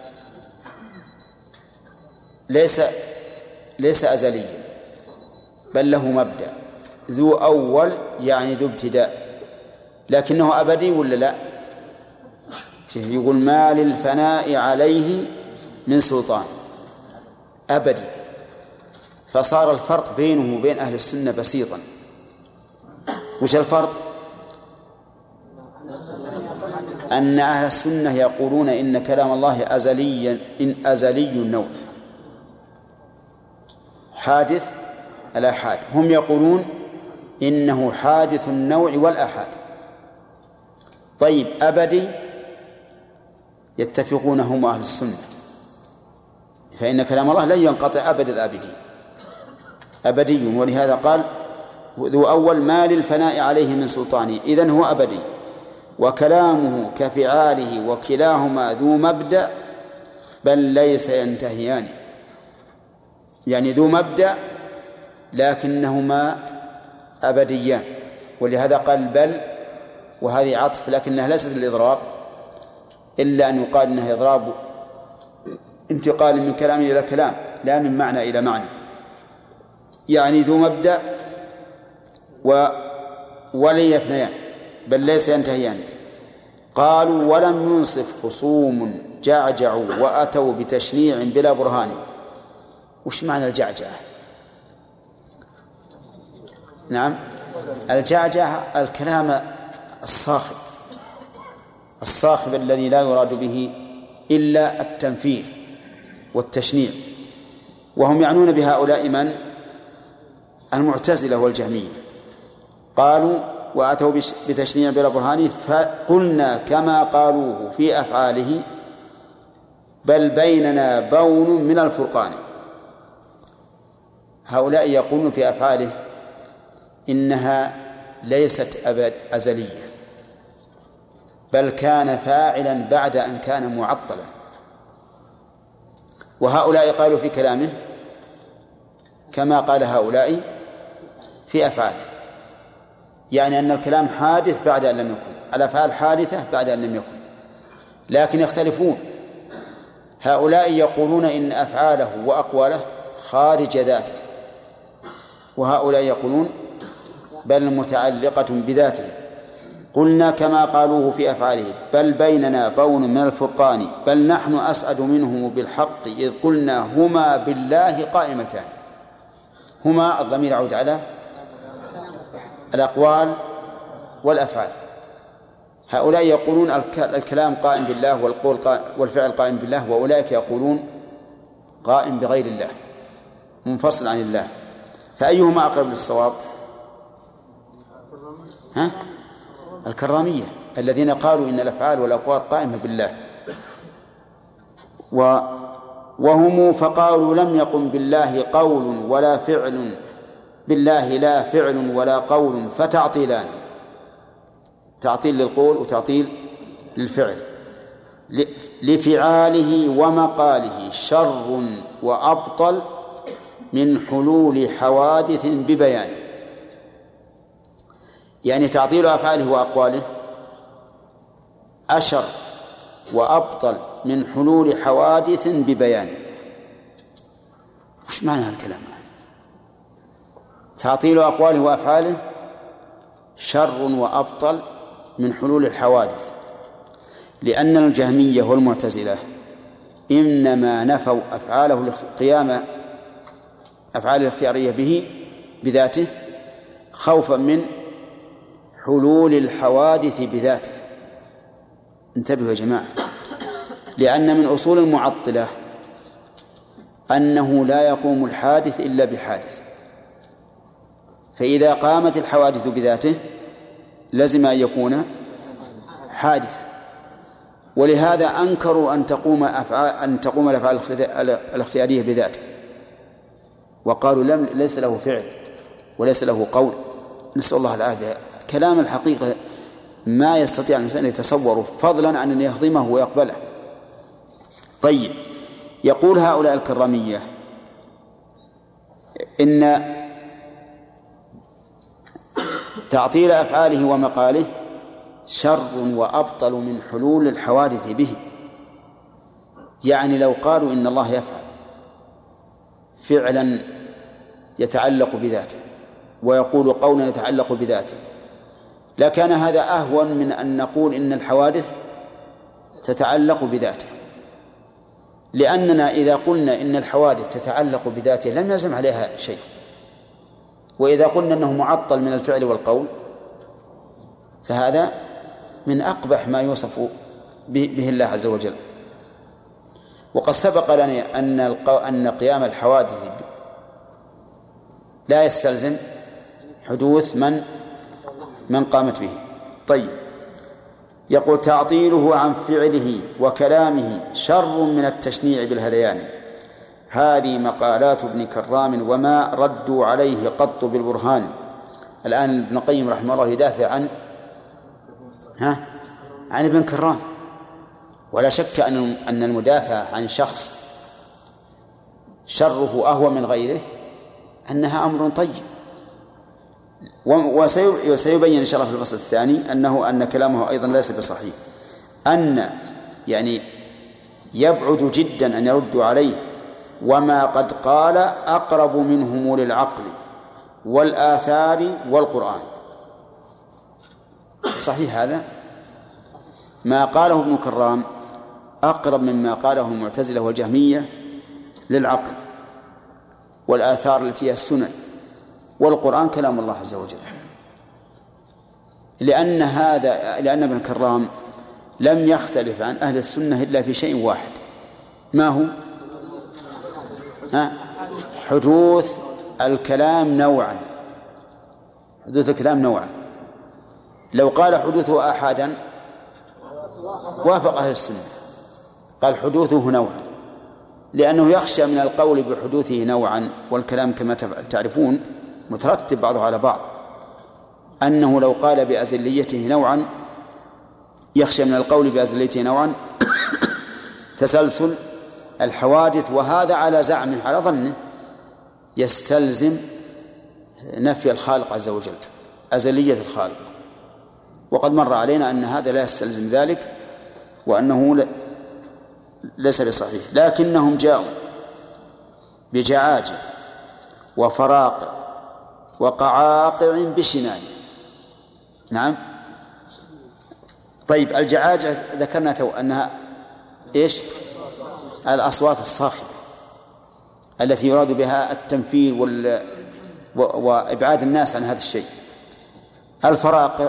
ليس أزليا بل له مبدأ. ذو أول يعني ذو ابتداء، لكنه أبدي ولا لا؟ يقول ما للفناء عليه من سلطان، أبدي. فصار الفرق بينه وبين أهل السنة بسيطا. وش الفرق؟ أن أهل السنة يقولون إن كلام الله أزلي النوع حادث الآحاد، هم يقولون إنه حادث النوع والآحاد. طيب أبدي يتفقون هم أهل السنة، فإن كلام الله لن ينقطع أبد الآبدين، أبدي. ولهذا قال ذو أول ما للفناء عليه من سلطانه، إذن هو أبدي. وكلامه كفعاله وكلاهما ذو مبدأ بل ليس ينتهيان، يعني ذو مبدأ لكنهما أبديان. ولهذا قال بل، وهذه عطف لكنها ليست للإضراب، إلا أن يقال إنها إضراب انتقال من كلام إلى كلام لا من معنى إلى معنى، يعني ذو مبدأ ولن يفنيان بل ليس ينتهيان. قالوا ولم ينصف خصوم جعجعوا وأتوا بتشنيع بلا برهان. وش معنى الجعجعة؟ نعم، الجعجعة الكلام الصاخب الذي لا يراد به إلا التنفير والتشنيع. وهم يعنون بهؤلاء من؟ المعتزلة والجهمية. قالوا وأتوا بتشنيع بلا برهان فقلنا كما قالوه في أفعاله بل بيننا بون من الفرقان. هؤلاء يقولون في أفعاله إنها ليست أزلية، بل كان فاعلا بعد أن كان معطلا. وهؤلاء قالوا في كلامه كما قال هؤلاء في أفعاله، يعني أن الكلام حادث بعد أن لم يكن، الأفعال حادثة بعد أن لم يكن، لكن يختلفون. هؤلاء يقولون إن أفعاله وأقواله خارج ذاته، وهؤلاء يقولون بل متعلقة بذاته. قلنا كما قالوه في أفعاله بل بيننا بون من الفرقان بل نحن أسعد منهم بالحق إذ قلنا هما بالله قائمتان. هما الضمير يعود على الأقوال والأفعال. هؤلاء يقولون الكلام قائم بالله والفعل قائم بالله، وأولئك يقولون قائم بغير الله منفصل عن الله. فأيهما أقرب للصواب؟ الكرامية الذين قالوا إن الأفعال والأقوال قائمة بالله. وهم فقالوا لم يقم بالله قول ولا فعل، بالله لا فعل ولا قول، فتعطيلان، تعطيل للقول وتعطيل للفعل. لفعاله ومقاله شر وأبطل من حلول حوادث ببيانه. يعني تعطيل أفعاله وأقواله أشر وأبطل من حلول حوادث ببيانه. وش معنى هالكلام؟ تعطيل أقواله وأفعاله شر وأبطل من حلول الحوادث، لأن الجهمية والمعتزلة إنما نفوا أفعاله أفعال الاختيارية به بذاته خوفا من حلول الحوادث بذاته. انتبهوا يا جماعة، لأن من أصول المعطلة أنه لا يقوم الحادث إلا بحادث، فإذا قامت الحوادث بذاته لازم أن يكون حادثا. ولهذا أنكروا أن تقوم الأفعال الاختيارية بذاته، وقالوا ليس له فعل وليس له قول. نسأل الله العافية. كلام الحقيقة ما يستطيع الإنسان يتصوره، فضلا عن أن يهضمه ويقبله. طيب، يقول هؤلاء الكرامية إن تعطيل أفعاله ومقاله شر وأبطل من حلول الحوادث به. يعني لو قالوا إن الله يفعل فعلا يتعلق بذاته ويقول قولا يتعلق بذاته لكان هذا أهون من أن نقول إن الحوادث تتعلق بذاته، لأننا إذا قلنا إن الحوادث تتعلق بذاته لم يلزم عليها شيء، وإذا قلنا أنه معطل من الفعل والقول فهذا من أقبح ما يوصف به الله عز وجل. وقد سبق لنا أن قيام الحوادث لا يستلزم حدوث من قامت به. طيب، يقول تعطيله عن فعله وكلامه شر من التشنيع بالهذيان. هذه مقالات ابن كرام وما ردوا عليه قط بالبرهان. الآن ابن القيم رحمه الله يدافع عن ابن كرام، ولا شك أن المدافع عن شخص شره أهون من غيره أنها أمر طيب. وسيبين إن شاء الله في الفصل الثاني أن كلامه أيضا ليس بصحيح، أن يعني يبعد جدا أن يردوا عليه وما قد قال أقرب منهم للعقل والآثار والقرآن. صحيح هذا؟ ما قاله ابن كرام أقرب مما قاله المعتزلة والجهمية للعقل والآثار التي هي السنن والقرآن كلام الله عز وجل. لأن ابن كرام لم يختلف عن أهل السنة إلا في شيء واحد، ما هو؟ حدوث الكلام نوعا. حدوث الكلام نوعا. لو قال حدوثه آحادا وافق أهل السنة، قال حدوثه نوعا، لأنه يخشى من القول بحدوثه نوعا، والكلام كما تعرفون مترتب بعضه على بعض، أنه لو قال بأزليته نوعا يخشى من القول بأزليته نوعا تسلسل الحوادث، وهذا على زعمه على ظنه يستلزم نفي الخالق عز وجل، أزلية الخالق، وقد مر علينا أن هذا لا يستلزم ذلك، وأنه ليس بصحيح. لكنهم جاءوا بجعاجع وفراقع وقعاقع بشنان. نعم. طيب الجعاجع ذكرنا أنها إيش؟ الأصوات الصاخبة التي يراد بها التنفير وإبعاد الناس عن هذا الشيء. الفراقع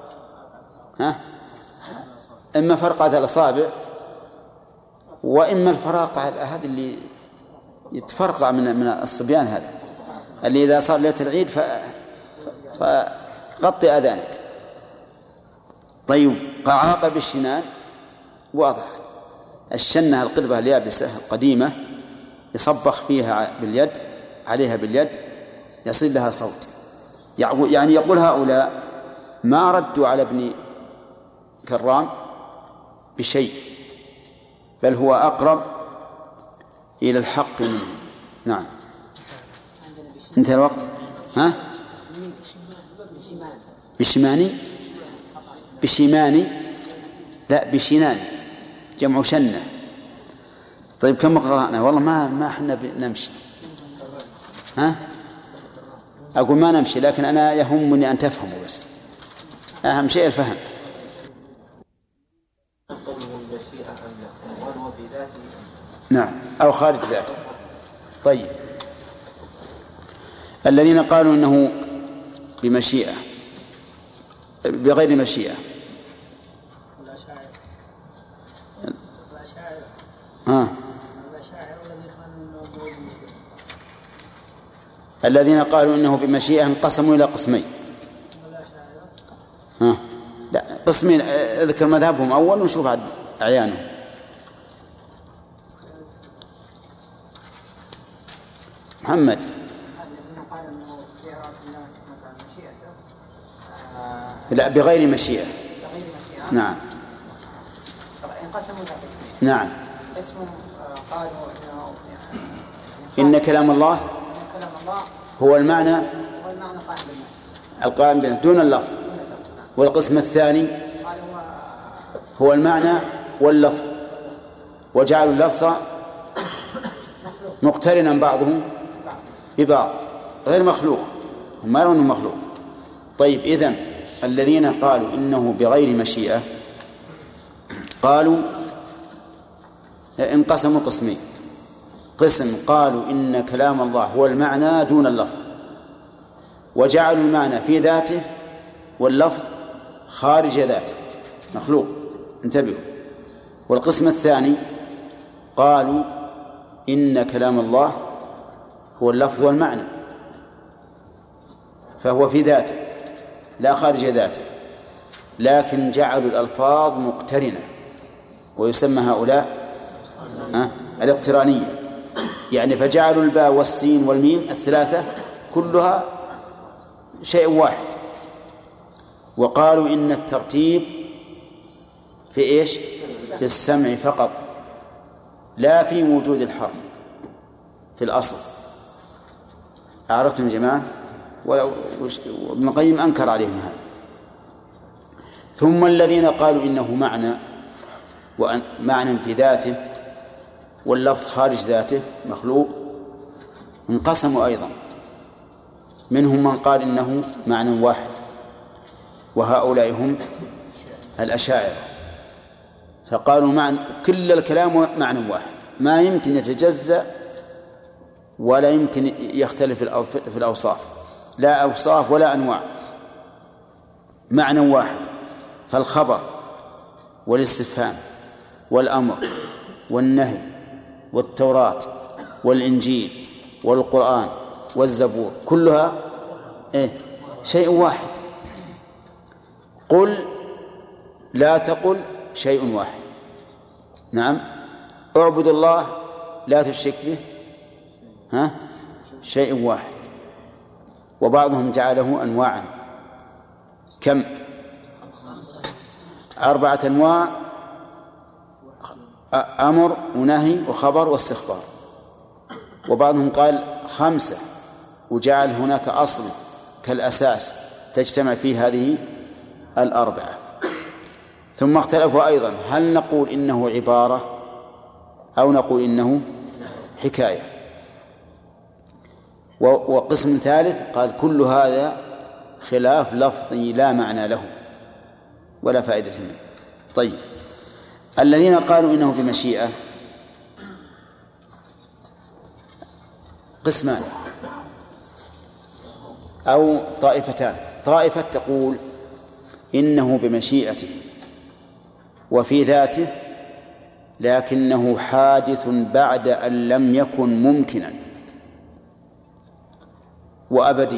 إما فرقعة الأصابع، وإما الفراقع هذا اللي يتفرقع من الصبيان، هذا اللي إذا صار ليلة العيد فغطي أذانك. طيب قعاقع بالشنان واضح، الشنة القربة اليابسة القديمة يصبخ فيها باليد، عليها باليد يصير لها صوت. يعني يقول هؤلاء ما ردوا على ابن كرام بشيء، بل هو أقرب إلى الحق منه. نعم. انتهى الوقت. بشماني لا بشنان جمع شنة. طيب كم قرأنا؟ والله ما احنا نمشي. أقول ما نمشي، لكن أنا يهمني أن تفهموا، بس أهم شيء الفهم. نعم، أو خارج ذاته. طيب الذين قالوا إنه بمشيئة بغير مشيئة، الذين قالوا إنه بمشيئة انقسموا إلى قسمين. لا قسمين، اذكر مذهبهم أول ونشوف عد أعيانهم. محمد. لا بغير مشيئة. نعم. انقسموا إلى قسمين. نعم. قسم قالوا إن كلام الله هو المعنى القائم بالنفس دون اللفظ. والقسم الثاني هو المعنى واللفظ، وجعلوا اللفظ مقترنا بعضهم ببعض غير مخلوق، هم ما يرون مخلوق. طيب إذن الذين قالوا إنه بغير مشيئة قالوا انقسموا قسمين. قسم قالوا إن كلام الله هو المعنى دون اللفظ، وجعلوا المعنى في ذاته واللفظ خارج ذاته مخلوق. انتبهوا. والقسم الثاني قالوا إن كلام الله هو اللفظ والمعنى، فهو في ذاته لا خارج ذاته، لكن جعلوا الألفاظ مقترنة، ويسمى هؤلاء الاقترانية. يعني فجعلوا الباء والسين والميم الثلاثة كلها شيء واحد، وقالوا إن الترتيب في إيش؟ في السمع فقط، لا في وجود الحرف في الأصل. أعرفتم يا جماعة؟ وابن القيم أنكر عليهم هذا. ثم الذين قالوا إنه معنى في ذاته واللفظ خارج ذاته مخلوق انقسموا أيضا. منهم من قال إنه معنى واحد، وهؤلاء هم الأشاعرة، فقالوا كل الكلام معنى واحد، ما يمكن يتجزأ ولا يمكن يختلف في الأوصاف، لا أوصاف ولا أنواع، معنى واحد. فالخبر والاستفهام والأمر والنهي والتوراة والإنجيل والقرآن والزبور كلها شيء واحد. قل لا تقل شيء واحد. نعم، اعبد الله لا تشرك به شيء واحد. وبعضهم جعله أنواعا. كم؟ 4 أنواع: أمر ونهي وخبر واستخبار. وبعضهم قال 5 وجعل هناك أصل كالأساس تجتمع فيه هذه 4. ثم اختلفوا أيضا هل نقول إنه عبارة أو نقول إنه حكاية. وقسم ثالث قال كل هذا خلاف لفظي لا معنى له ولا فائدة منه. طيب، الذين قالوا إنه بمشيئة قسمان أو طائفتان. طائفة تقول إنه بمشيئته وفي ذاته، لكنه حادث بعد أن لم يكن ممكنا وأبدي.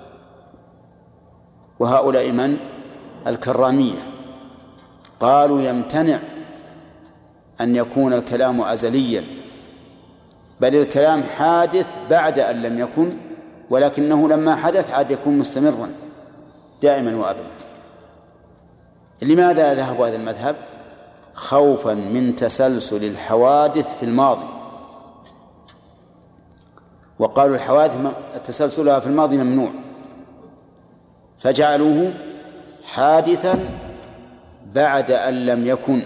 وهؤلاء من؟ الكرامية. قالوا يمتنع أن يكون الكلام أزليا، بل الكلام حادث بعد أن لم يكن، ولكنه لما حدث عاد يكون مستمرا دائما وأبدا. لماذا ذهبوا هذا المذهب؟ خوفا من تسلسل الحوادث في الماضي. وقالوا الحوادث تسلسلها في الماضي ممنوع، فجعلوه حادثا بعد أن لم يكن.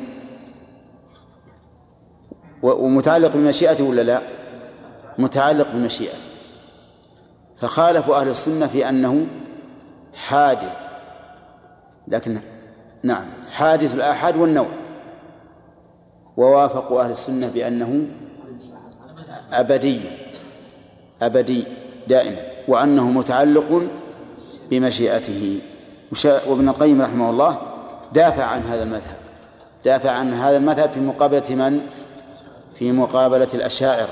ومتعلق بمشيئته ولا لا؟ متعلق بمشيئته. فخالفوا أهل السنة في أنه حادث، لكن نعم حادث الآحاد والنوع. ووافقوا أهل السنة بأنه أبدي دائما، وأنه متعلق بمشيئته. وابن القيم رحمه الله دافع عن هذا المذهب في مقابلة من؟ في مقابلة الأشاعرة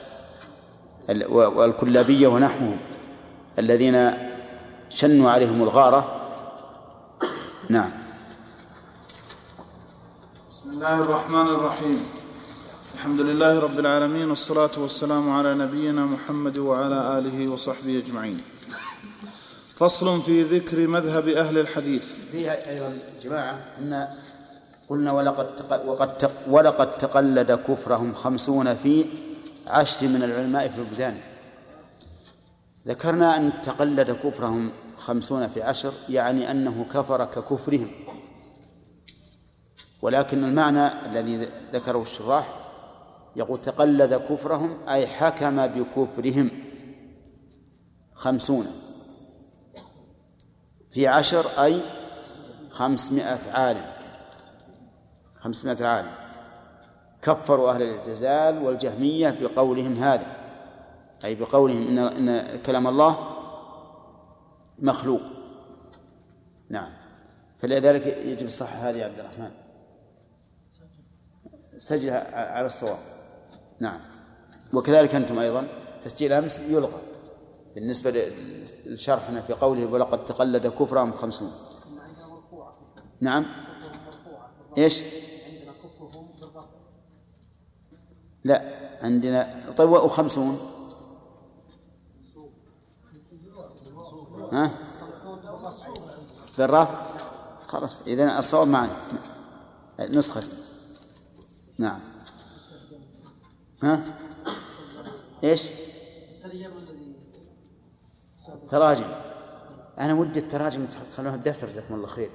والكلابية ونحوهم الذين شنوا عليهم الغارة. نعم. بسم الله الرحمن الرحيم. الحمد لله رب العالمين، والصلاة والسلام على نبينا محمد وعلى آله وصحبه أجمعين. فصل في ذكر مذهب أهل الحديث. فيها أيضا جماعة إن قلنا ولقد تقلد كفرهم 50 في 10 من العلماء في البلدان. ذكرنا أن تقلد كفرهم 50 في 10 يعني أنه كفر ككفرهم، ولكن المعنى الذي ذكره الشراح يقول تقلد كفرهم أي حكم بكفرهم 50 في 10 أي 500 عالم. 500 عالم كفروا أهل الاعتزال والجهمية بقولهم هذا، أي بقولهم إن كلام الله مخلوق. نعم. فلذلك يجب الصح هذه يا عبد الرحمن، سجلها على الصواب. نعم. وكذلك أنتم أيضا تسجيل أمس يلغى بالنسبة لشرحنا في قوله ولقد تقلد كفرهم 50. نعم. إيش؟ لا عندنا. طيب و50 بالرافع خلاص. إذن الصواب معنا نسخة. نعم. إيش؟ تراجم. أنا ودي التراجم تخلوها الدفتر جزاكم الله خير.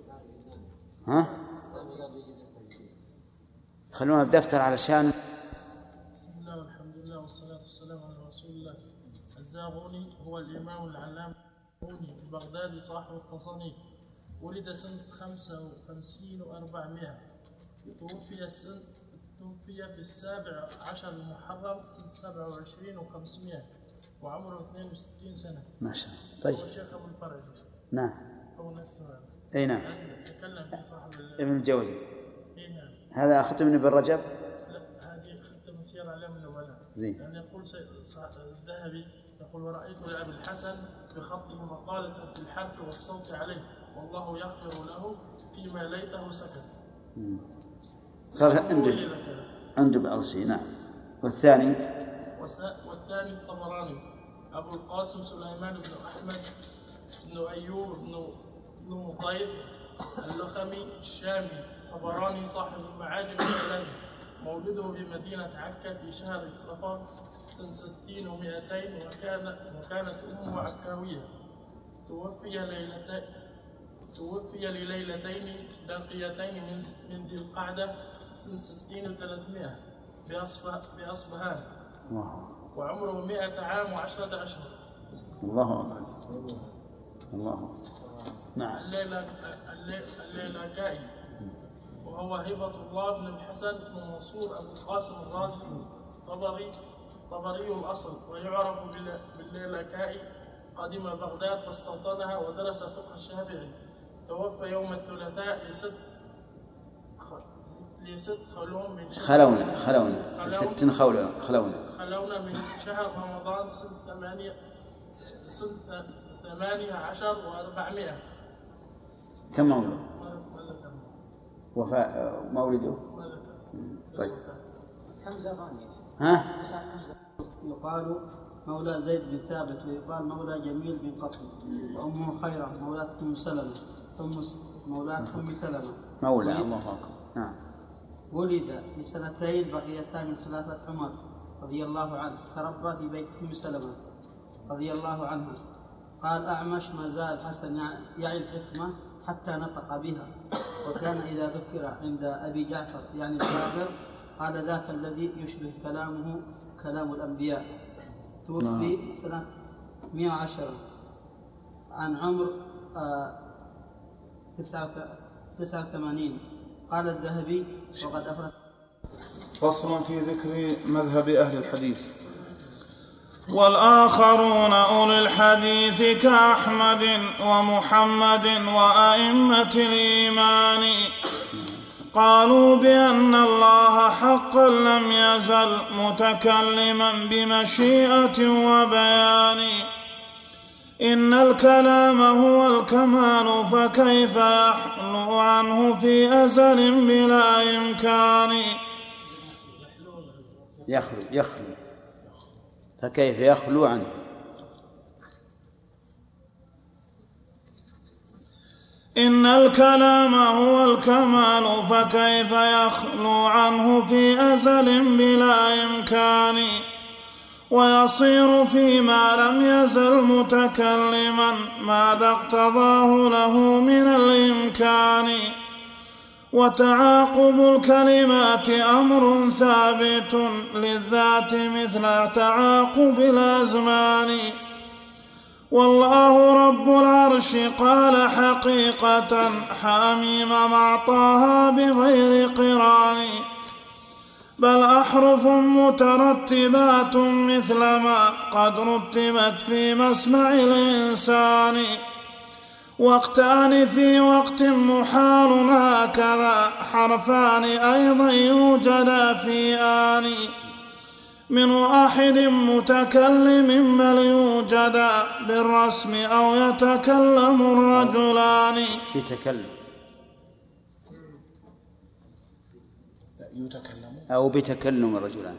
تخلوها بدفتر علشان. بسم الله والحمد لله والصلاة والسلام على رسول الله. الزاغوني هو الإمام العلامة البغدادي صاحب التصانيف. ولد سنة 55 و400. توفي في 17 المحرم سنة 27 و500، وعمره 62 سنة. ما شاء الله. طيب. هو شيخ أبو الفرج. نعم. هو نفسه هذا. أي نعم. تكلم في صاحب ابن الجوزي. أي نعم. هذا أخذت من ابن رجب؟ لا، هذه أخذت من سير أعلام النبلاء. زين. يعني يقول الذهبي يقول ورأيت لأبي الحسن بخطه مقالة في الحرف والصوت عليه، والله يغفر له فيما ليته سكت. صار عنده بعض شيء. نعم. والثاني الطبراني أبو القاسم سليمان بن أحمد بن أيوب بن مطيب اللخمي الشامي طبراني صاحب المعاجم الثلاث، مولده بمدينة عكا في شهر صفر سنة 60 و200، وكانت أمه عكاوية. توفي لليلتين باقيتين من ذي القعدة سنة 60 و300 بأصبهان، وعمره 100 عام و10 أشهر. الله أكبر. الله. نعم. الليلكائي وهو هبة الله بن الحسن بن منصور أبو القاسم الرازي طبري الأصل، ويعرف بالليلكائي. قدم بغداد فاستوطنها ودرس فقه الشافعي. توفى يوم الثلاثاء لست خلون من خلون من شهر رمضان سنة 18 و400. كم مولد؟ وفاء مولده؟ طيب. كم زمان؟ ها؟ يقال مولى زيد بن ثابت، ويقال مولى جميل بن قطن، وأمه خيرة مولاة أم سلمة، مولاة أم سلمة. مولى. الله أكبر. نعم. ولد في 2 بقيتان من خلافة عمر رضي الله عنه، تربى في بيت أم سلمة رضي الله عنها. قال أعمش: ما زال الحسن يعي الحكمة حتى نطق بها، وكان إذا ذكر عند أبي جعفر يعني الجابر قال: ذاك الذي يشبه كلامه كلام الأنبياء. توفي سنة 110 عن عمر 89. قال الذهبي: وقد أفرد. فصل في ذكر مذهب أهل الحديث. والآخرون أولي الحديث كأحمد ومحمد وأئمة الإيمان قالوا بأن الله حقا لم يزل متكلما بمشيئة وبيان. إن الكلام هو الكمال فكيف يحلو عنه في أزل بلا إمكان. يخلو فكيف يخلو عنه. إن الكلام هو الكمال فكيف يخلو عنه في أزل بلا إمكان. ويصير فيما لم يزل متكلما ماذا اقتضاه له من الإمكان. وتعاقب الكلمات أمر ثابت للذات مثل تعاقب الأزمان. والله رب العرش قال حقيقة حميم معطاها بغير قران. بل أحرف مترتبات مثل ما قد رتبت في مسمع الإنسان. وقتان في وقت محال هكذا حرفان أيضا يوجدا في آن. من واحد متكلم بل يوجدا بالرسم أو يتكلم الرجلان. بتكلم الرجلان.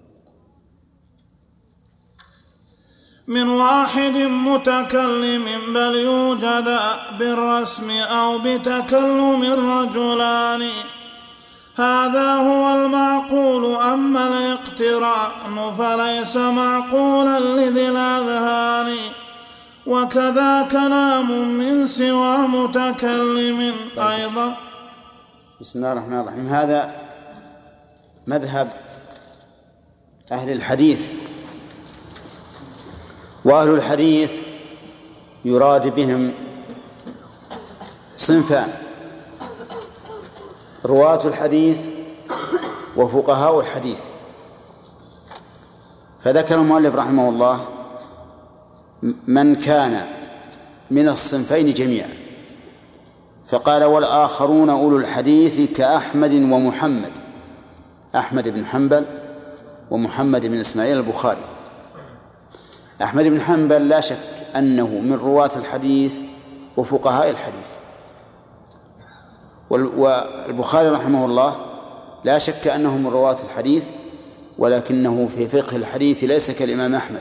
من واحد متكلم بل يوجد بالرسم أو بتكلم الرجلان. هذا هو المعقول. أما الاقتران فليس معقولا لذي الأذهان. وكذا كلام من سوى متكلم أيضا. بسم الله الرحمن الرحيم. هذا مذهب أهل الحديث. وأهل الحديث يراد بهم صنفان: رواة الحديث وفقهاء الحديث. فذكر المؤلف رحمه الله من كان من الصنفين جميعا، فقال: والآخرون أولو الحديث كأحمد ومحمد، أحمد بن حنبل ومحمد بن إسماعيل البخاري. أحمد بن حنبل لا شك أنه من رواة الحديث وفقهاء الحديث، والبخاري رحمه الله لا شك أنه من رواة الحديث، ولكنه في فقه الحديث ليس كالإمام أحمد،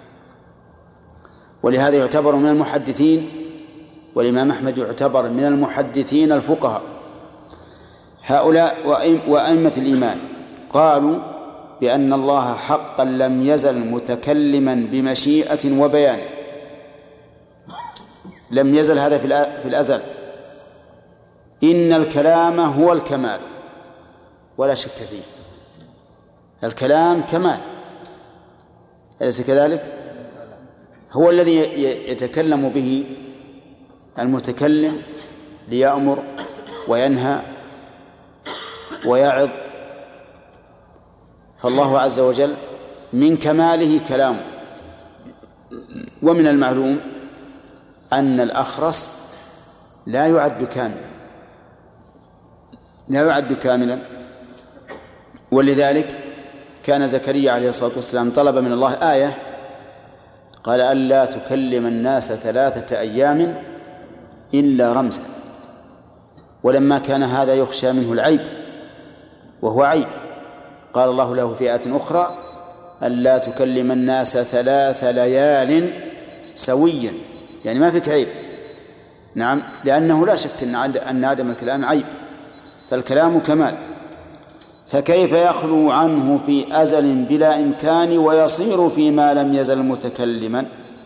ولهذا يعتبر من المحدثين، والإمام أحمد يعتبر من المحدثين الفقهاء. هؤلاء وأئمة الإيمان قالوا بأن الله حقا لم يزل متكلما بمشيئة وبيان، لم يزل هذا في الأزل. إن الكلام هو الكمال ولا شك فيه، الكلام كمال، أليس كذلك؟ هو الذي يتكلم به المتكلم ليأمر وينهى ويعظ، فالله عز وجل من كماله كلامه. ومن المعلوم أن الأخرس لا يعد كاملا، ولذلك كان زكريا عليه الصلاة والسلام طلب من الله آية، قال ألا تكلم الناس 3 أيام إلا رمزا، ولما كان هذا يخشى منه العيب وهو عيب، قال الله له في آية أخرى ألا تكلم الناس 3 ليال سويا، يعني ما فيك عيب. نعم، لأنه لا شك أن عدم الكلام عيب، فالكلام كمال، فكيف يخلو عنه في أزل بلا إمكان ويصير فيما لم يزل متكلما؟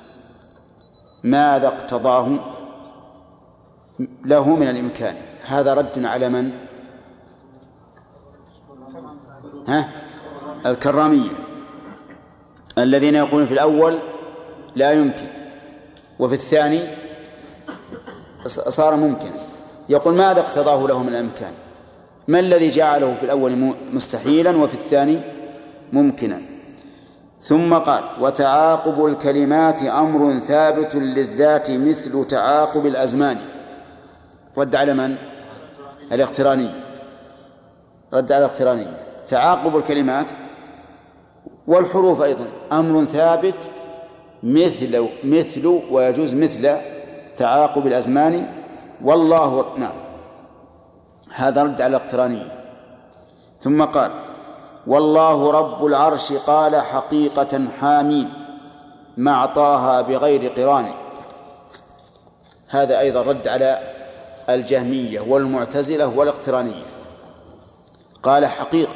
ماذا اقتضاه له من الإمكان؟ هذا رد على من؟ الكرامية الذين يقولون في الأول لا يمكن وفي الثاني صار ممكن. يقول ماذا اقتضاه له من الإمكان؟ ما الذي جعله في الأول مستحيلا وفي الثاني ممكنا؟ ثم قال وتعاقب الكلمات أمر ثابت للذات مثل تعاقب الأزمان. رد على من؟ الاقترانية، رد على الاقترانية. تعاقب الكلمات والحروف أيضا أمر ثابت مثل ويجوز مثل تعاقب الأزمان، والله نعم، هذا رد على الاقترانية. ثم قال والله رب العرش قال حقيقة حامين مع طه بغير قران. هذا أيضا رد على الجهمية والمعتزلة والاقترانية، قال حقيقة.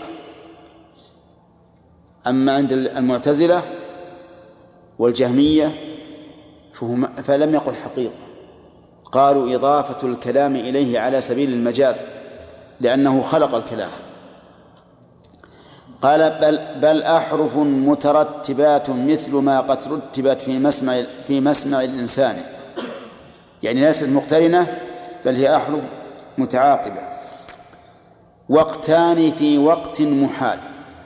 أما عند المعتزلة والجهمية فلم يقل حقيقة، قالوا إضافة الكلام إليه على سبيل المجاز لأنه خلق الكلام. قال بل أحرف مترتبات مثل ما قد رتبت في مسمع الإنسان، يعني ليست مقترنة بل هي أحرف متعاقبة. وقتان في وقت محال،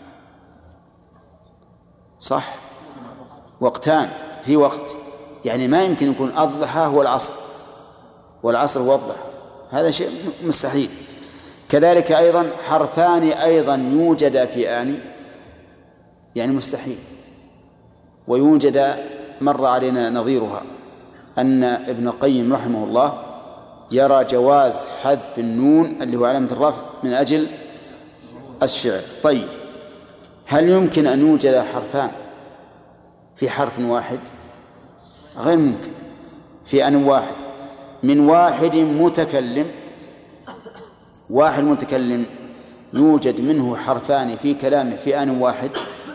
صح، وقتان في وقت، يعني ما يمكن يكون الضحى هو العصر والعصر هو الضحى، هذا شيء مستحيل. كذلك أيضا حرفان أيضا يوجد في آن، يعني مستحيل. ويوجد مر علينا نظيرها أن ابن القيم رحمه الله يرى جواز حذف النون اللي هو علامة الرفع من أجل الشعر. طيب، هل يمكن أن يوجد حرفان في حرف واحد؟ غير ممكن. في آن واحد من واحد متكلم يوجد منه حرفان في كلامه في آن واحد،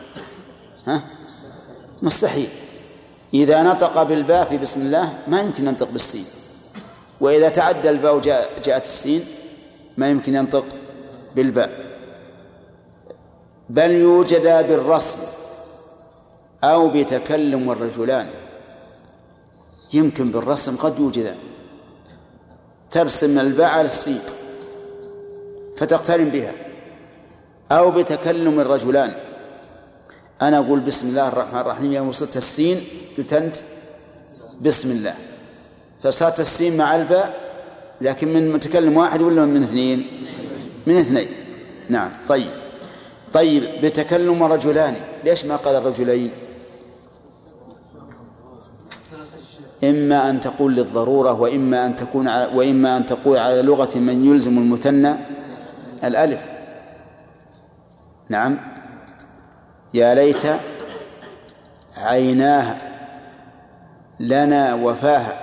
مستحيل. إذا نطق بالباء في بسم الله ما يمكن ينطق بالسين، وإذا تعدى الباء جاءت السين ما يمكن ينطق بالباء. بل يوجد بالرسم أو بتكلم الرجلان، يمكن بالرسم قد يوجدان، ترسم الباء على السين فتقترن بها، أو بتكلم الرجلان، أنا أقول بسم الله الرحمن الرحيم، يوم وصلت السين قلت بسم الله، فصارت السين مع الباء، لكن من متكلم واحد ولا من اثنين؟ من اثنين. نعم. طيب بتكلم رجلان، ليش ما قال الرجلين؟ إما أن تقول للضرورة وإما أن تقول على لغة من يلزم المثنى الألف. نعم، يا ليت عيناها لنا وفاها،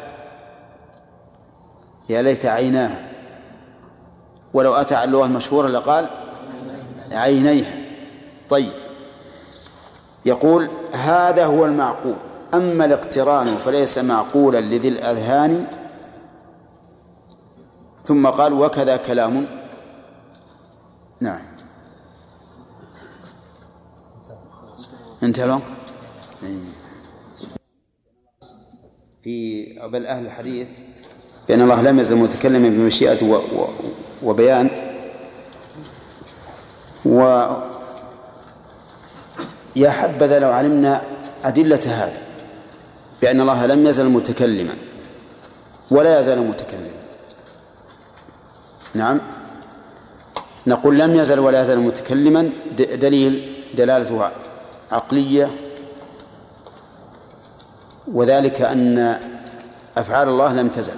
يا ليت عيناها، ولو أتى على اللغة المشهورة لقال عينيها. طيب، يقول هذا هو المعقول، أما الاقتران فليس معقولا لذي الأذهان. ثم قال وكذا كلام. نعم، انتهى في بل أهل الحديث بأن الله لم يزل متكلما بمشيئة وبيان. ويا حبذا لو علمنا أدلة هذا بأن الله لم يزل متكلما ولا يزال متكلما. نعم، نقول لم يزل ولا يزال متكلما، دلالته عقلية، وذلك أن أفعال الله لم تزل،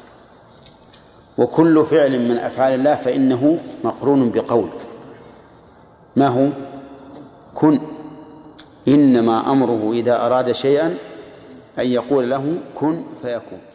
وكل فعل من أفعال الله فإنه مقرون بقول، ما هو؟ كن. إنما أمره إذا أراد شيئا أن يقول له كن فيكون.